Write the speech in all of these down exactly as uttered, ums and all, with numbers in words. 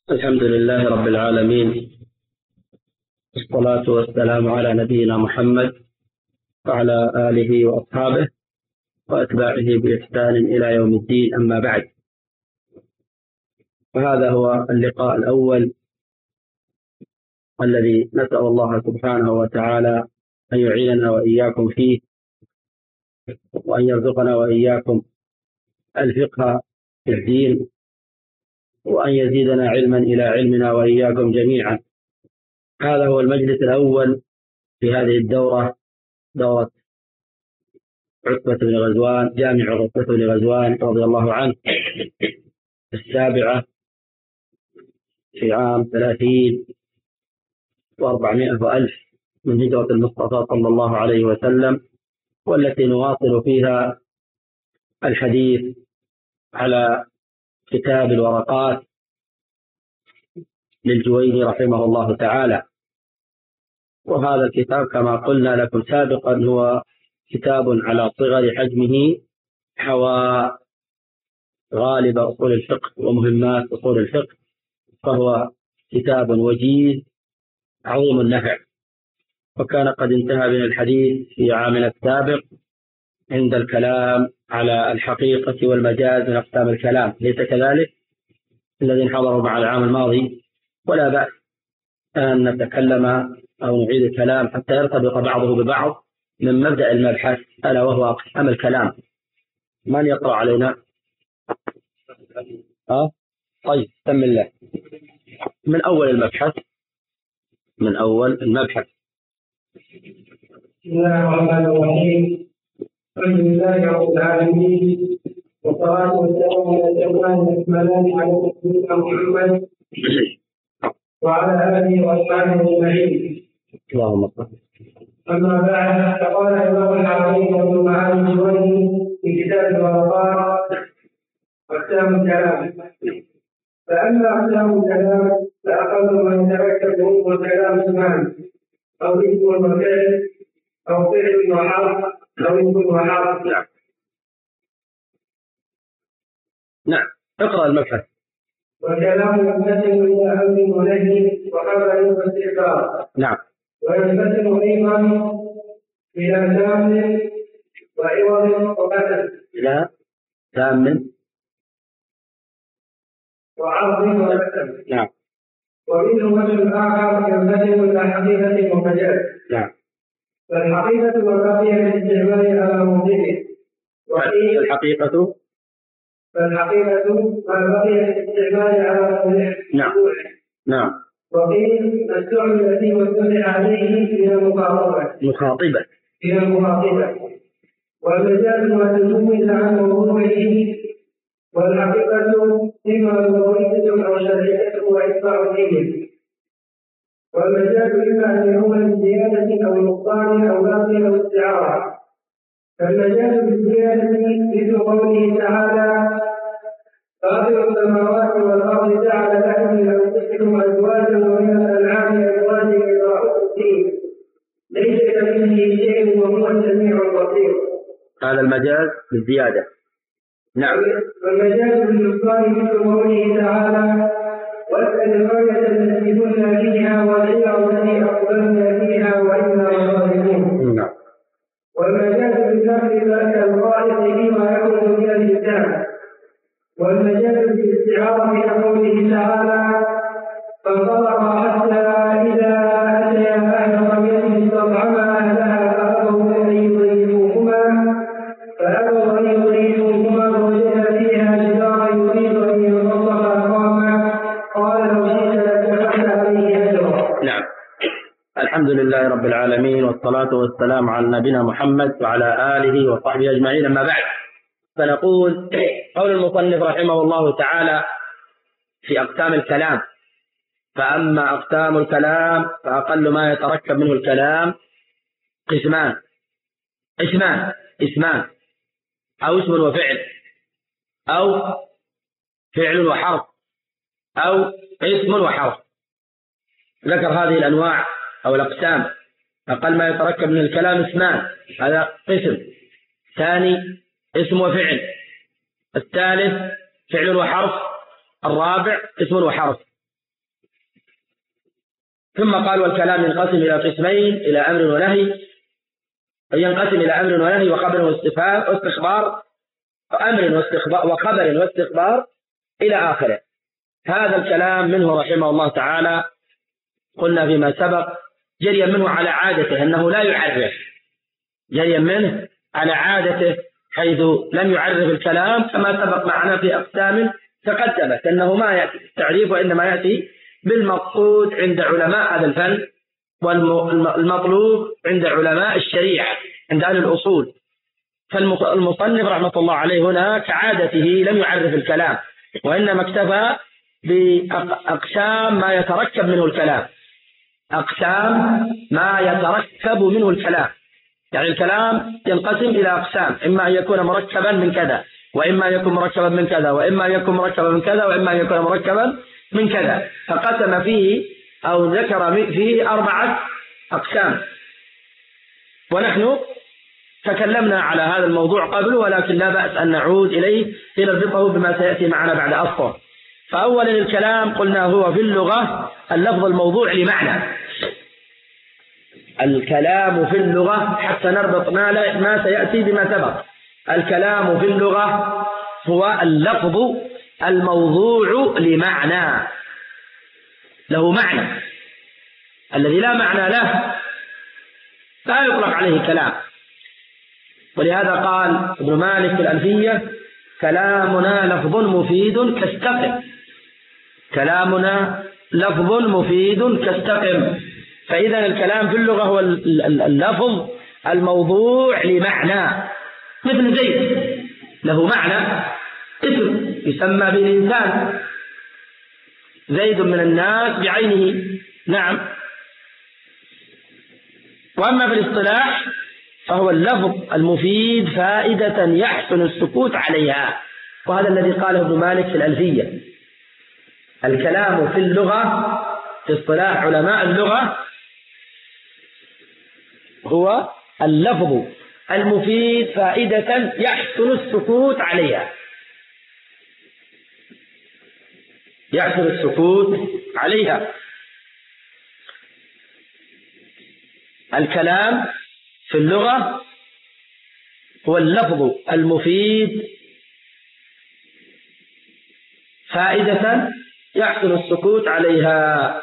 الحمد لله رب العالمين، والصلاة والسلام على نبينا محمد وعلى آله وأصحابه وأتباعه بإحسان إلى يوم الدين. أما بعد، فهذا هو اللقاء الأول الذي نسأل الله سبحانه وتعالى أن يعيننا وإياكم فيه، وأن يرزقنا وإياكم الفقه في الدين، وأن يزيدنا علما إلى علمنا وإياكم جميعا. هذا هو المجلس الأول في هذه الدورة، دورة عتبة بن غزوان، جامع عتبة بن غزوان رضي الله عنه، السابعة في عام ثلاثين وأربعمائة وألف من هجرة المصطفى صلى الله عليه وسلم، والتي نواصل فيها الحديث على كتاب الورقات للجويني رحمه الله تعالى. وهذا الكتاب كما قلنا لكم سابقا هو كتاب على صغر حجمه، حوى غالب أصول الفقه ومهمات أصول الفقه، فهو كتاب وجيز عظيم النفع. وكان قد انتهى بنا الحديث في عامنا السابق عند الكلام على الحقيقة والمجاز من أقسام الكلام، ليس كذلك الذين حضروا مع العام الماضي؟ ولا بأس أن نتكلم أو نعيد الكلام حتى يرتبط بعضه ببعض من مبدأ المبحث، ألا وهو أقسام الكلام. من يقرأ علينا؟ أه؟ طيب، سم الله من أول المبحث، من أول المبحث. بسم الله الرحمن الرحيم. الحمد لله رب العالمين، والصلاة والسلام على الأتمان الأكملان على سيدنا محمد وعلى آله وأصحابه أجمعين. اللهم صل. أما بعد، فقال الإمام العظيم ابن معالي الجويني في كتاب الورقات أقسام الكلام. فأما أقسام الكلام فأقل ما يتركب منه الكلام اسمان، أو اسم وفعل، أو فعل وحرف، أو اسم وحرف. نعم، اقرأ المبحث. والكلام ينقسم إلى أمر ونهي وخبر واستخبار. نعم. وينقسم أيضا إلى تام وعوض وقسم. إلى تام وعرض وقسم. نعم. ومنه وجه آخر ينقسم إلى حقيقة ومجاز. نعم. فالحقيقة والباقية بالاستعمال على موضعه. وقيل الحقيقة فالحقيقة والباقية بالاستعمال على موضعه. نعم. نعم. وقيل السؤال الذي وزع عليه من المخاطبة مخاطبة من المخاطبة والمجاز ما تجوز عن موضوعه. والحقيقة إما مضوية أو شرعية وإتباع دين. والمجاز إما أن يكون بالزيادة أو النقصان أو باقي أو استعارة. فالمجاز بالزيادة مثل قوله تعالى: فاطر السماوات والأرض جعل لكم من أنفسكم أزواجا ومن الأنعام أزواجا يذرأكم فيه ليس كمثله شيء وهو السميع البصير. هذا المجاز بالزيادة. نعم. والمجاز بالنقصان مثل قوله تعالى: واسأل القرية التي كنا فيها والعير التي أقبلنا فيها وإنا لصادقون. نعم. والمجاز بالذكر ذاك الخالق فيما يخرج من الإنسان. والمجاز بالاستعارة كقوله تعالى: فانطلقا حتى إذا أتيا أهل قرية استطعما أهلها فأبوا أن يضيفوهما فأبوا أن يضيفوهما ووجدا فيها جدارا يريد أن ينقض فأقام قال لو شئت لاتخذت عليه أجرا. نعم. الحمد لله رب العالمين، والصلاة والسلام على نبينا محمد وعلى آله وصحبه أجمعين. أما بعد، فنقول قول المصنف رحمه الله تعالى في أقسام الكلام: فأما أقسام الكلام فأقل ما يتركب منه الكلام قسمان اسمان اسمان أو اسم وفعل، أو فعل وحرف، أو اسم وحرف. ذكر هذه الأنواع أو الأقسام. أقل ما يتركب من الكلام اسمان، هذا قسم. ثاني اسم وفعل. الثالث فعل وحرف. الرابع اسم وحرف. ثم قال والكلام ينقسم إلى قسمين، إلى أمر ونهي، ينقسم إلى أمر ونهي وخبر واستخبار، أمر واستخبار وخبر واستخبار إلى آخره. هذا الكلام منه رحمه الله تعالى قلنا فيما سبق جريا منه على عادته أنه لا يعرف، جريا منه على عادته حيث لم يعرف الكلام كما سبق معنا في أقسام تقدمت أنه ما يأتي التعريف وإنما يأتي بالمقصود عند علماء هذا الفن والمطلوب عند علماء الشريعة عند أهل الأصول. فالمصنف رحمة الله عليه هنا كعادته لم يعرف الكلام، وإنما اكتفى بأقسام ما يتركب منه الكلام، أقسام ما يتركب منه الكلام. يعني الكلام ينقسم إلى أقسام، إما أن يكون مركبا من كذا، وإما أن يكون مركبا من كذا، وإما أن يكون مركبا من كذا، وإما أن يكون مركبا من كذا. فقسم فيه أو ذكر فيه أربعة أقسام، ونحن تكلمنا على هذا الموضوع قبل، ولكن لا بأس أن نعود إليه لنربطه بما سيأتي معنا بعد أسطر. فأولا الكلام قلنا هو في اللغة اللفظ الموضوع لمعنى. الكلام في اللغة حتى نربط ما سيأتي بما سبق. الكلام في اللغة هو اللفظ الموضوع لمعنى، له معنى، الذي لا معنى له لا يطلق عليه كلام. ولهذا قال ابن مالك في الألفية كلامنا لفظ مفيد كاستقم، كلامنا لفظ مفيد كاستقم. فإذا الكلام في اللغة هو اللفظ الموضوع لمعنى، مثل زيد له معنى اسم يسمى به الإنسان، زيد من الناس بعينه، نعم. وأما في الاصطلاح فهو اللفظ المفيد فائدة يحسن السكوت عليها، وهذا الذي قاله ابن مالك في الألفية. الكلام في اللغة في اصطلاح علماء اللغة هو اللفظ المفيد فائدة يحسن السكوت عليها، يحسن السكوت عليها. الكلام في اللغة هو اللفظ المفيد فائدة يحسن السكوت عليها.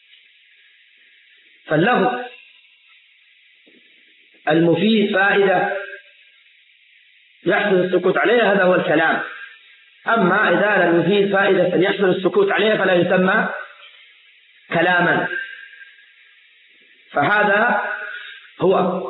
فاللفظ المفيد فائدة يحسن السكوت عليها هذا هو الكلام. أما إذا لم يفيد فائدة يحسن السكوت عليها فلا يسمى كلاما. فهذا هو،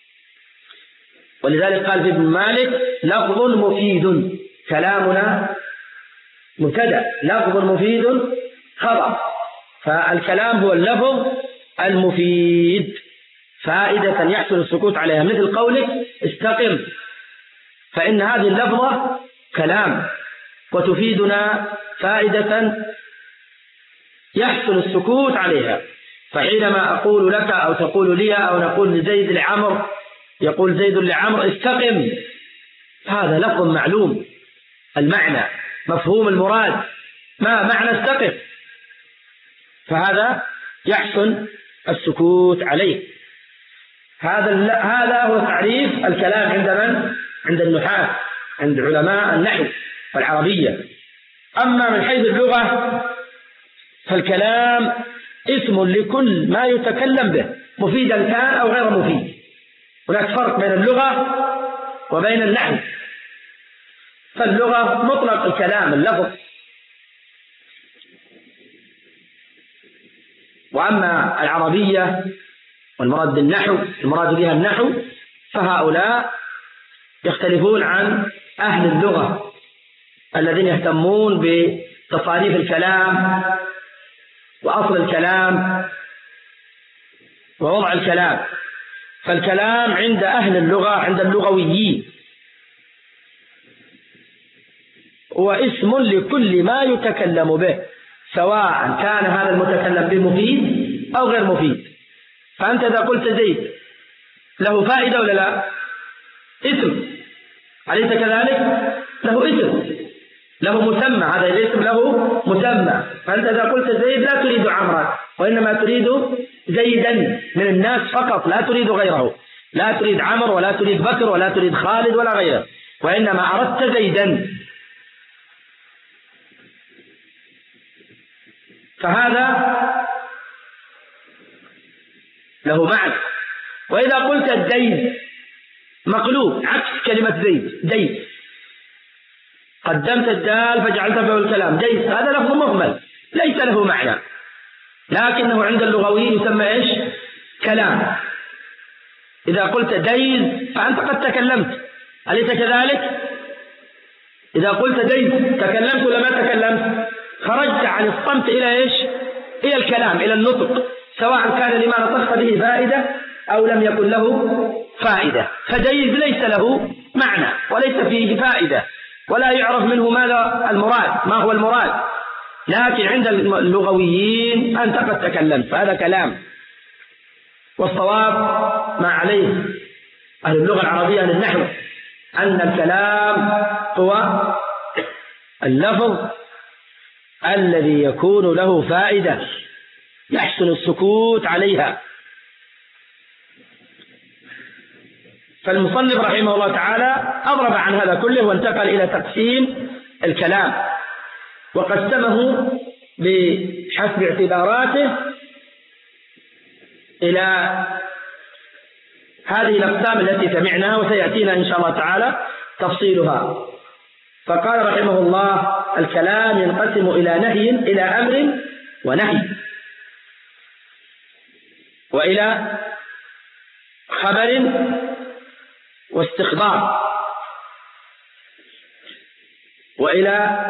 ولذلك قال في ابن مالك لفظ مفيد، كلامنا مبتدأ، لفظ مفيد خبر. فالكلام هو اللفظ المفيد فائدة يحسن السكوت عليها، مثل قولك استقم، فإن هذه اللفظة كلام وتفيدنا فائدة يحسن السكوت عليها. فحينما أقول لك أو تقول لي أو نقول لزيد لعمر، يقول زيد لعمر استقم، هذا لفظ معلوم المعنى مفهوم المراد، ما معنى استقم؟ فهذا يحسن السكوت عليه. هذا هذا هو تعريف الكلام عند من؟ عند النحاة، عند علماء النحو والعربية. أما من حيث اللغة فالكلام اسم لكل ما يتكلم به مفيدا كان أو غير مفيد. هناك فرق بين اللغة وبين النحو. فاللغة مطلق الكلام اللفظ، وأما العربية والمراد بالنحو المراد بها النحو فهؤلاء يختلفون عن أهل اللغة الذين يهتمون بتصاريف الكلام وأصل الكلام ووضع الكلام. فالكلام عند أهل اللغة عند اللغويين هو اسم لكل ما يتكلم به، سواء كان هذا المتكلم به مفيد أو غير مفيد. فأنت إذا قلت زيد له فائدة ولا لا؟ اسم، أليس كذلك؟ له اسم. له مسمى، هذا الاسم له مسمى. فأنت إذا قلت زيد لا تريد عمرا، وإنما تريد زيدا من الناس فقط، لا تريد غيره، لا تريد عمر ولا تريد بكر ولا تريد خالد ولا غيره، وإنما أردت زيدا. فهذا له معنى. وإذا قلت الدين مقلوب عكس كلمة زيد، دين، قدمت الدال فجعلت فيه الكلام ديس، هذا لفظ مهمل ليس له معنى، لكنه عند اللغويين يسمى ايش؟ كلام. إذا قلت ديز فأنت قد تكلمت، أليس كذلك؟ إذا قلت ديز تكلمت ولا ما تكلمت؟ خرجت عن الصمت إلى ايش؟ إلى الكلام، إلى النطق، سواء كان لما نطقت به فائدة أو لم يكن له فائدة. فديز ليس له معنى وليس فيه فائدة ولا يعرف منه ماذا المراد، ما هو المراد، لكن عند اللغويين أنت قد تكلمت فهذا كلام. والصواب ما عليه أهل اللغة العربية أهل النحو أن الكلام هو اللفظ الذي يكون له فائدة يحسن السكوت عليها. فالمصنف رحمه الله تعالى أضرب عن هذا كله وانتقل إلى تقسيم الكلام، وقسمه بحسب اعتباراته إلى هذه الأقسام التي سمعناها، وسيأتينا إن شاء الله تعالى تفصيلها. فقال رحمه الله: الكلام ينقسم إلى نهي، إلى أمر ونهي، وإلى خبر واستخبار، وإلى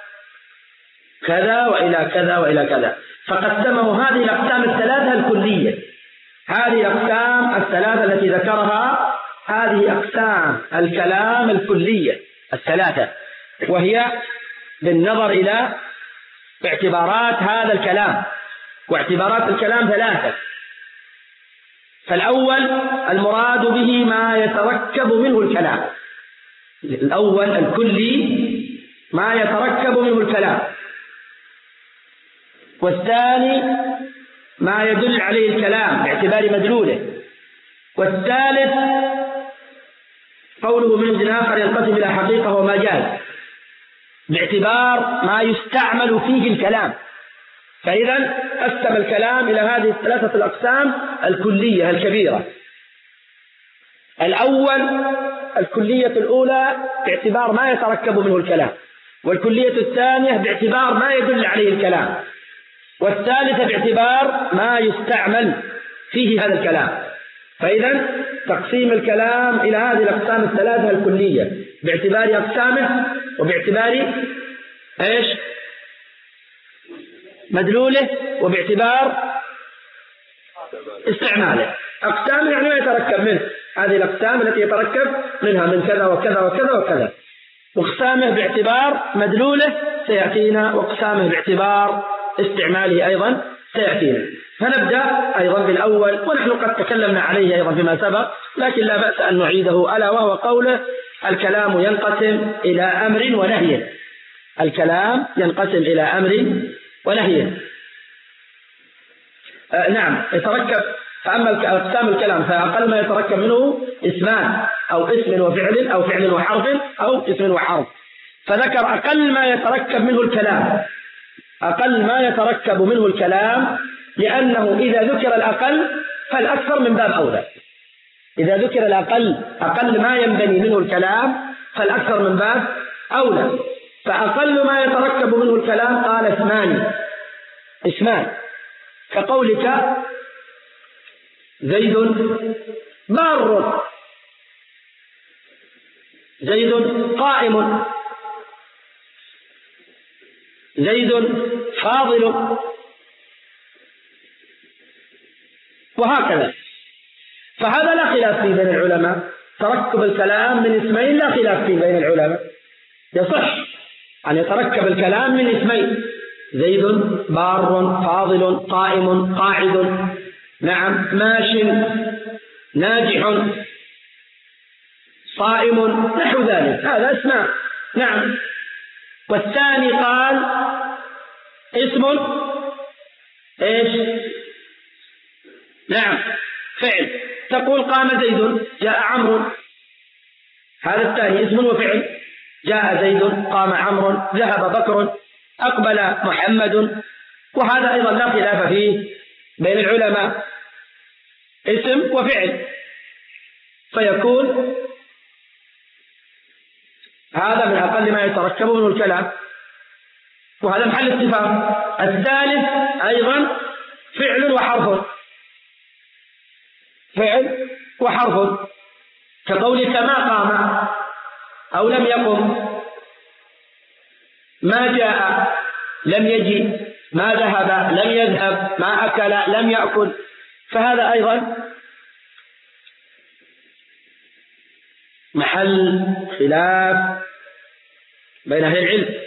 كذا وإلى كذا وإلى كذا. فقسمه هذه الأقسام الثلاثة الكلية، هذه الأقسام الثلاثة التي ذكرها هذه أقسام الكلام الكلية الثلاثة، وهي بالنظر إلى اعتبارات هذا الكلام، واعتبارات الكلام ثلاثة. فالأول المراد به ما يتركب منه الكلام، الأول الكلي ما يتركب منه الكلام، والثاني ما يدل عليه الكلام باعتبار مدلوله، والثالث قوله من جنس آخر ينقسم إلى حقيقة ومجاز باعتبار ما يستعمل فيه الكلام. فإذا قسم الكلام إلى هذه الثلاثة الأقسام الكلية الكبيرة. الأول الكلية الأولى باعتبار ما يتركب منه الكلام، والكلية الثانية باعتبار ما يدل عليه الكلام، والثالثة باعتبار ما يستعمل فيه هذا الكلام. فإذا تقسيم الكلام إلى هذه الأقسام الثلاثة الكلية باعتبار أقسامه وباعتبار إيش؟ مدلوله، وباعتبار استعماله. أقسام يعني ما يتركب منه، هذه الأقسام التي يتركب منها من كذا وكذا وكذا وكذا. واقسامه باعتبار مدلوله سيأتينا، واقسامه باعتبار استعماله أيضا سيأتينا. فنبدأ أيضا بالأول، ونحن قد تكلمنا عليه أيضا فيما سبق، لكن لا بأس أن نعيده، ألا وهو قوله: الكلام ينقسم إلى أمر ونهي. الكلام ينقسم إلى أمر ونهي. آه نعم يتركب. فأما أقسام الكلام فأقل ما يتركب منه اسمان، أو اسم وفعل، أو فعل وحرف، أو اسم وحرف. فذكر أقل ما يتركب منه الكلام، أقل ما يتركب منه الكلام، لأنه إذا ذكر الأقل فالأكثر من باب أولى. إذا ذكر الأقل، أقل ما ينبني منه الكلام، فالأكثر من باب أولى. فأقل ما يتركب منه الكلام قال اسمان، اسمان، كقولك زيد بار، زيد قائم، زيد فاضل، وهكذا. فهذا لا خلاف فيه بين العلماء، تركب الكلام من اسمين لا خلاف فيه بين العلماء، يصح أن يتركب الكلام من اسمين: زيد بار، فاضل، قائم، قاعد، نعم، ماش، ناجح، صائم، نحو ذلك، هذا اسماء. نعم. والثاني قال اسم ايش؟ نعم فعل. تقول قام زيد جاء عمرو، هذا الثاني اسم وفعل. جاء زيد، قام عمرو، ذهب بكر، أقبل محمد. وهذا أيضا لا خلاف فيه بين العلماء، اسم وفعل، فيكون هذا من أقل ما يتركب منه الكلام، وهذا محل اتفاق. الثالث أيضا فعل وحرف، فعل وحرف، كقولك ما قام أو لم يقم، ما جاء لم يجي، ما ذهب لم يذهب، ما أكل لم يأكل. فهذا أيضا محل خلاف بين أهل العلم،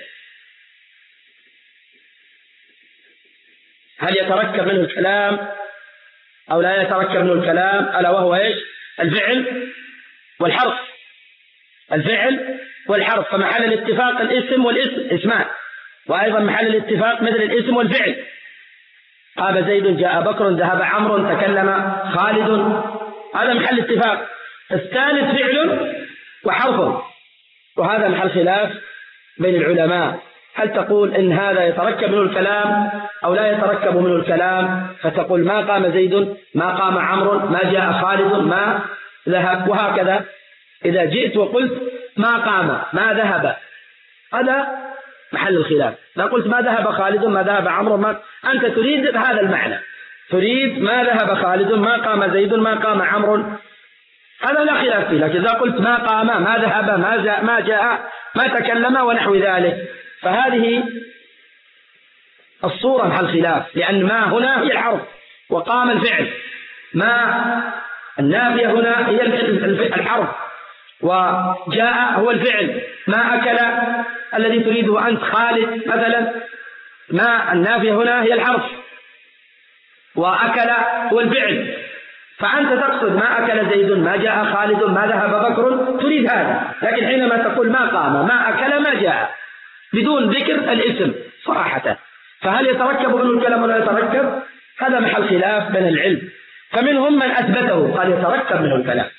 هل يتركب منه الكلام أو لا يتركب منه الكلام، ألا وهو إيش؟ الفعل والحرف. الفعل والحرف، فمحل الاتفاق الاسم والاسم اسمان، وأيضا محل الاتفاق مثل الاسم والفعل. قام زيد، جاء بكر، ذهب عمرو، تكلم خالد، هذا محل اتفاق. الثالث فعل وحرف، وهذا محل خلاف بين العلماء، هل تقول إن هذا يتركب منه الكلام أو لا يتركب منه الكلام؟ فتقول ما قام زيد، ما قام عمرو، ما جاء خالد، ما ذهب، وهكذا. إذا جئت وقلت ما قام ما ذهب، هذا محل الخلاف. لا قلت ما ذهب خالد، ما ذهب عمرو، ما أنت تريد هذا المعنى، تريد ما ذهب خالد، ما قام زيد، ما قام عمرو، هذا لا خلاف فيه. لكن إذا قلت ما قام ما ذهب ما جاء ما, جاء ما تكلم ونحو ذلك، فهذه الصورة محل خلاف، لأن ما هنا هي الحرف، وقام الفعل. ما النافية هنا هي الحرف، وجاء هو الفعل. ما أكل الذي تريده أنت خالد مثلا، ما النافية هنا هي الحرف، وأكل هو الفعل. فأنت تقصد ما أكل زيد، ما جاء خالد، ما ذهب بكر، تريد هذا. لكن حينما تقول ما قام ما أكل ما جاء بدون ذكر الاسم صراحة، فهل يتركب منه الكلام ولا يتركب؟ هذا محل خلاف بين العلم. فمنهم من أثبته قال يتركب منه الكلام،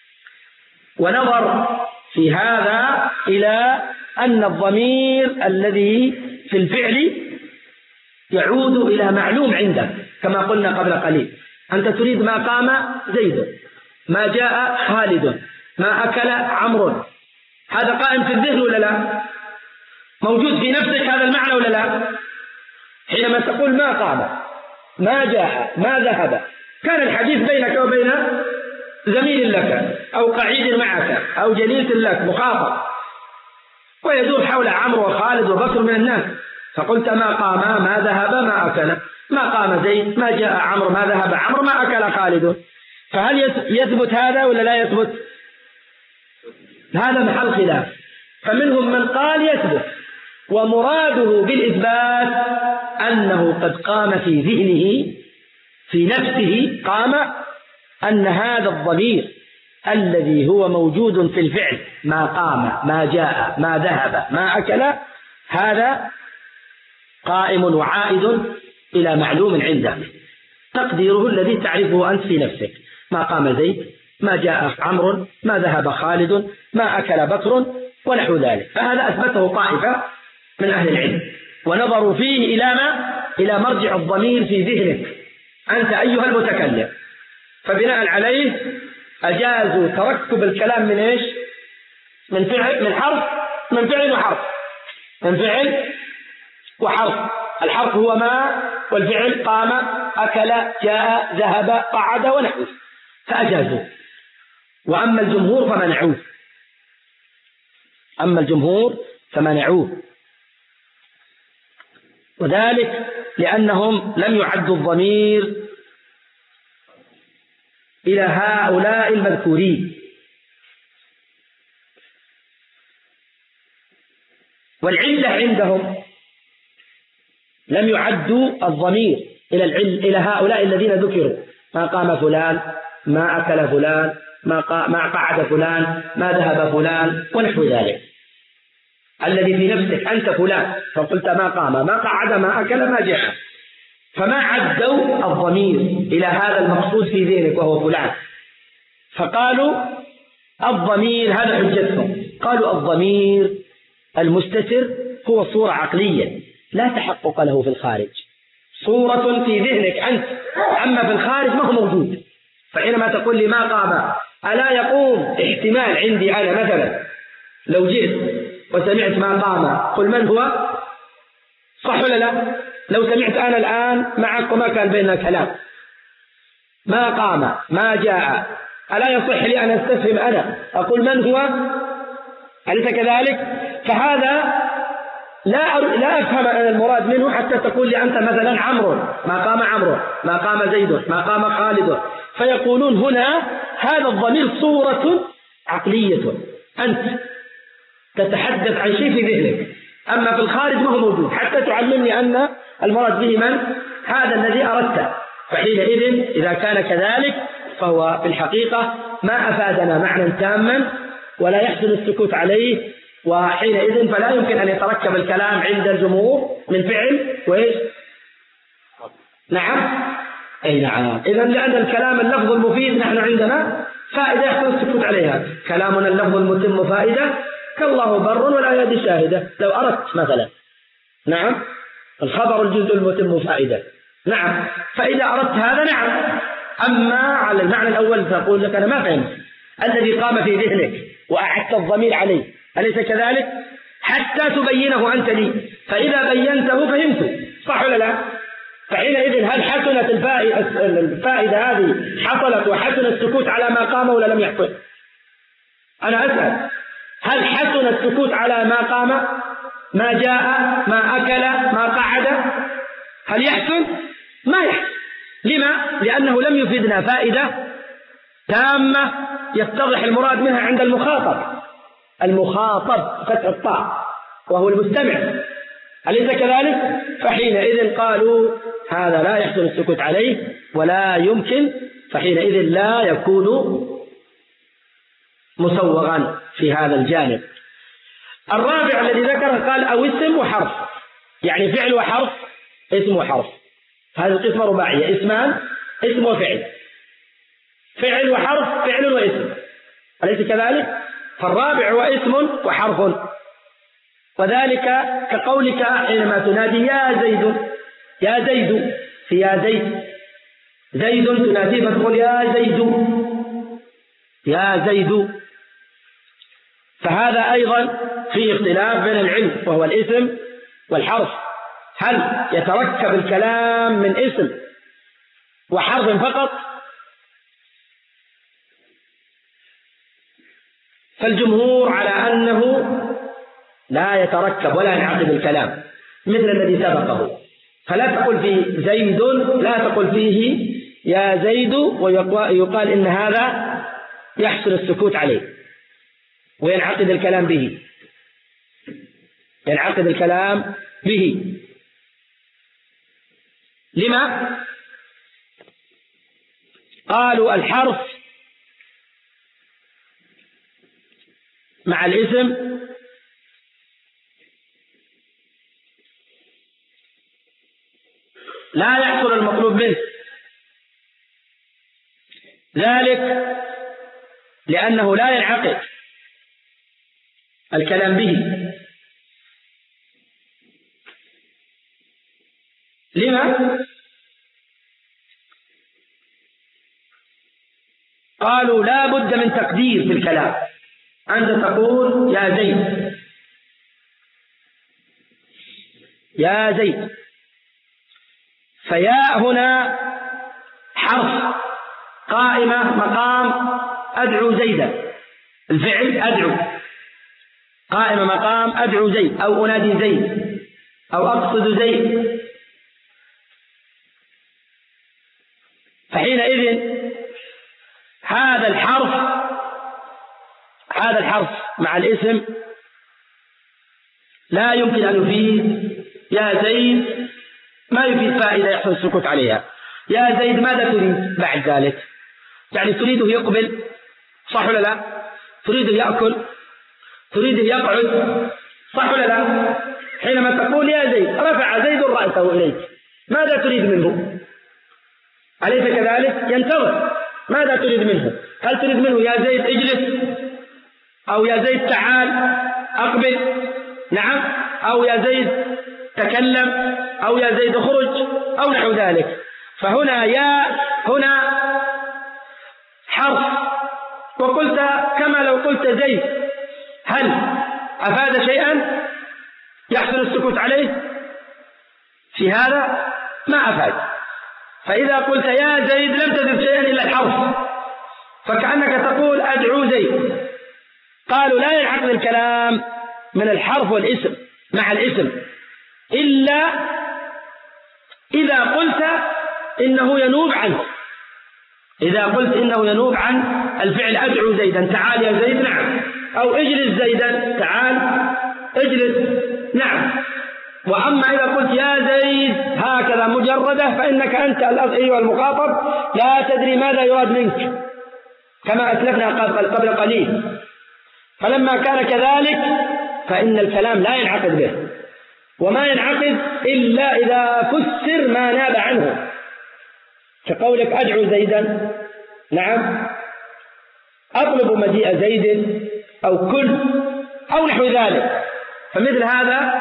ونظر في هذا إلى أن الضمير الذي في الفعل يعود إلى معلوم عندك، كما قلنا قبل قليل. أنت تريد ما قام زيد، ما جاء خالد، ما أكل عمرو، هذا قائم في الذهن ولا لا؟ موجود في نفسك هذا المعنى ولا لا؟ حينما تقول ما قام ما جاء ما ذهب، كان الحديث بينك وبين زميل لك أو قعيد معك أو جليس لك مخاطب، ويدور حول عمرو وخالد وبكر من الناس، فقلت ما قام ما ذهب ما أكل، ما قام زيد، ما جاء عمرو، ما ذهب عمرو، ما أكل خالد. فهل يثبت هذا ولا لا يثبت؟ هذا محل خلاف. فمنهم من قال يثبت، ومراده بالإثبات أنه قد قام في ذهنه في نفسه، قام أن هذا الضمير الذي هو موجود في الفعل، ما قام ما جاء ما ذهب ما أكل، هذا قائم وعائد إلى معلوم عنده تقديره الذي تعرفه أنت في نفسك. ما قام زيد، ما جاء عمرو، ما ذهب خالد، ما أكل بكر، ونحو ذلك. فهذا أثبته طائفة من أهل العلم، ونظروا فيه إلى ما إلى مرجع الضمير في ذهنك أنت أيها المتكلم، فبناء عليه أجازوا تركب الكلام من إيش؟ من فعل من حرف من فعل وحرف من فعل وحرف. الحرف هو ما، والفعل قام أكل جاء ذهب قعد ونحوه، فأجازوا. وأما الجمهور فمنعوه أما الجمهور فمنعوه وذلك لأنهم لم يعدوا الضمير إلى هؤلاء المذكورين، والعلة عندهم لم يعدوا الضمير إلى العل إلى هؤلاء الذين ذكروا، ما قام فلان، ما أكل فلان، ما ما قعد فلان، ما ذهب فلان، ونحو ذلك. الذي في نفسك أنت فلان، فقلت ما قام ما قعد ما أكل ما جاء، فما عدوا الضمير إلى هذا المقصود في ذهنك وهو فلان، فقالوا الضمير هذا حجتهم، قالوا الضمير المستتر هو صورة عقلية لا تحقق له في الخارج، صورة في ذهنك أنت، أما في الخارج ما هو موجود. فحينما تقول لي ما قام، ألا يقوم احتمال عندي أنا مثلا لو جئت وسمعت ما قام قل من هو؟ صح ولا لا؟ لو سمعت أنا الآن معك وما كان بيننا كلام ما قام ما جاء، ألا يصح لي أن أستفهم أنا أقول من هو؟ أليس كذلك؟ فهذا لا لا أفهم أنا المراد منه حتى تقول لي أنت مثلا عمرو ما قام عمرو ما قام زيد ما قام خالد، فيقولون هنا هذا الضمير صورة عقلية، أنت تتحدث عن شيء في ذهنك، أما في الخارج ما هو موجود حتى تعلمني أن المراد به من هذا الذي أردته. فحينئذ إذا كان كذلك فهو في الحقيقة ما أفادنا معنى تاما ولا يحسن السكوت عليه، وحينئذ فلا يمكن أن يتركب الكلام عند الجمهور من فعل وإيش؟ نعم أي نعم. إذن لأن الكلام اللفظ المفيد نحن عندنا فائدة يحسن السكوت عليها، كلامنا اللفظ المتم فائدة كالله بر والآيات شاهدة. لو أردت مثلا نعم الخبر الجزء المتم فائدة نعم، فإذا أردت هذا نعم. أما على المعنى الأول تقول لك أنا ما فهمت الذي قام في ذهنك وأعدت الضمير عليه، أليس كذلك؟ حتى تبينه أنت لي، فإذا بينته فهمت، صح ولا لا؟ فحينئذ هل حسنت الفائدة هذه حصلت وحسن السكوت على ما قام ولا لم يحصل؟ أنا أسأل هل حسن السكوت على ما قام ما جاء ما أكل ما قعد؟ هل يحسن؟ ما يحسن. لما؟ لأنه لم يفيدنا فائدة تامة يتضح المراد منها عند المخاطب، المخاطب فتح الطاء وهو المستمع، أليس كذلك؟ فحينئذ قالوا هذا لا يحسن السكوت عليه ولا يمكن، فحينئذ لا يكون مسوغا في هذا الجانب. الرابع الذي ذكره قال أو اسم وحرف، يعني فعل وحرف اسم وحرف، هذه القسمة رباعية، اسمان اسم وفعل، فعل وحرف فعل واسم، أليس كذلك؟ فالرابع هو اسم وحرف، وذلك كقولك حينما تنادي يا زيد يا زيد في يا زيد، زيد تنادي فتقول يا زيد يا زيد، فهذا أيضا في اختلاف بين العلم وهو الاسم والحرف، هل يتركب الكلام من اسم وحرف فقط؟ فالجمهور على أنه لا يتركب ولا ينعقد الكلام مثل الذي سبقه، فلا تقل في زيد لا تقل فيه يا زيد ويقال إن هذا يحسن السكوت عليه وينعقد الكلام به، ينعقد الكلام به. لما؟ قالوا الحرف مع الاسم لا يحصل المطلوب منه، ذلك لأنه لا ينعقد الكلام به. لما؟ قالوا لا بد من تقدير في الكلام، أنت تقول يا زيد يا زيد، فيا هنا حرف قائمة مقام أدعو زيدا، الفعل أدعو قائمة مقام أدعو زيد أو أنادي زيد أو أقصد زيد، فحينئذ هذا الحرف هذا الحرف مع الاسم لا يمكن أن يفيد يا زيد، ما يفيد فائدة يحصل السكوت عليها. يا زيد ماذا تريد بعد ذلك؟ يعني تريده يقبل، صح ولا لا؟ تريده يأكل، تريده يقعد، صح ولا لا؟ حينما تقول يا زيد، رفع زيد رأسه إليك، ماذا تريد منه؟ أليس كذلك؟ ينتظر، ماذا تريد منه؟ هل تريد منه يا زيد اجلس، أو يا زيد تعال أقبل، نعم، أو يا زيد تكلم، أو يا زيد اخرج، أو نحو ذلك. فهنا يا هنا حرف، وقلت كما لو قلت زيد، هل أفاد شيئا يحصل السكوت عليه؟ في هذا ما أفاد. فإذا قلت يا زيد لم تزد شيئا إلا الحرف، فكأنك تقول أدعو زيد. قالوا لا ينعقد الكلام من الحرف والاسم مع الاسم إلا إذا قلت إنه ينوب عنه. إذا قلت إنه ينوب عن الفعل أدعو زيدا، تعال يا زيد، نعم، أو اجلس زيدا، تعال اجلس، نعم. وأما إذا قلت يا زيد هكذا مجردة، فإنك أنت أيها المخاطب لا تدري ماذا يراد منك، كما أسلفنا قبل قليل. فلما كان كذلك فإن الكلام لا ينعقد به، وما ينعقد إلا إذا فسر ما ناب عنه، كقولك أدعو زيدا، نعم، أطلب مجيء زيد، أو كل، أو نحو ذلك. فمثل هذا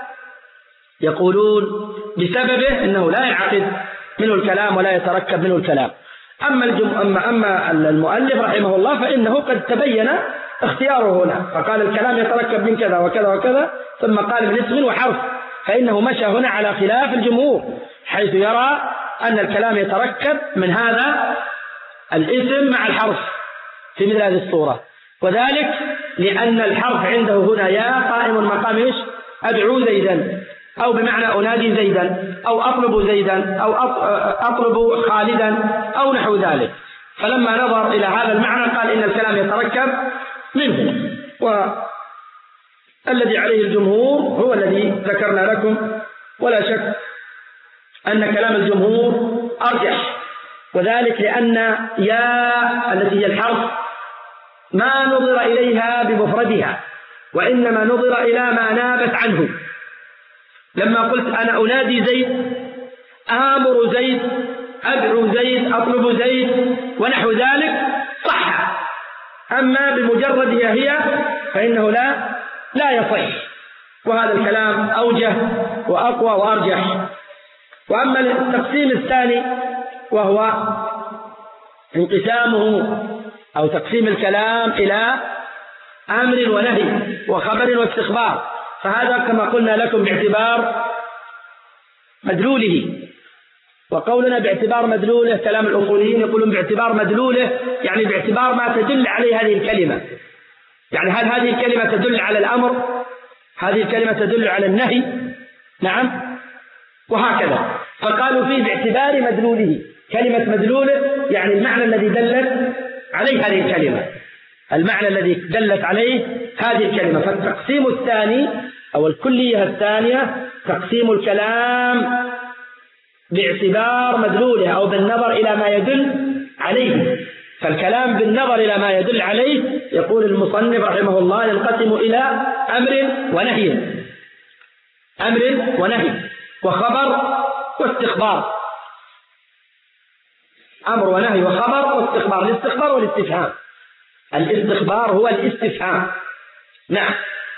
يقولون بسببه إنه لا ينعقد منه الكلام ولا يتركب منه الكلام. أما, الجم... أما, أما المؤلف رحمه الله فإنه قد تبين اختياره هنا، فقال الكلام يتركب من كذا وكذا وكذا، ثم قال من اسم وحرف، فإنه مشى هنا على خلاف الجمهور، حيث يرى أن الكلام يتركب من هذا الاسم مع الحرف في مثل هذه الصورة، وذلك لأن الحرف عنده هنا يا قائم مقام إيش؟ أدعو زيدا، أو بمعنى أنادي زيدا، أو أطلب زيدا، أو أطلب خالدا، أو نحو ذلك. فلما نظر إلى هذا المعنى قال إن الكلام يتركب منه، والذي عليه الجمهور هو الذي ذكرنا لكم، ولا شك أن كلام الجمهور أرجح، وذلك لأن يا التي هي الحرف ما نظر إليها بمفردها، وإنما نظر إلى ما نابت عنه. لما قلت أنا أنادي زيد، آمر زيد، أدعو زيد، أطلب زيد ونحو ذلك صح، أما بمجردها هي فإنه لا لا يصح، وهذا الكلام أوجه وأقوى وأرجح. وأما التقسيم الثاني وهو انقسامه أو تقسيم الكلام إلى أمر ونهي وخبر واستخبار، فهذا كما قلنا لكم باعتبار مدلوله. وقولنا باعتبار مدلوله كلام الأصوليين يقولون باعتبار مدلوله، يعني باعتبار ما تدل عليه هذه الكلمة، يعني هل هذه الكلمة تدل على الأمر، هذه الكلمة تدل على النهي، نعم، وهكذا. فقالوا فيه باعتبار مدلوله، كلمة مدلوله يعني المعنى الذي دلت عليه هذه الكلمة، المعنى الذي دلت عليه هذه الكلمة. فالتقسيم الثاني أو الكلية الثانية تقسيم الكلام باعتبار مدلوله أو بالنظر إلى ما يدل عليه. فالكلام بالنظر إلى ما يدل عليه يقول المصنف رحمه الله ينقسم إلى أمر ونهي، أمر ونهي وخبر واستخبار، أمر ونهي وخبر واستخبار. الاستخبار والاستفهام، الاستخبار هو الاستفهام، نعم.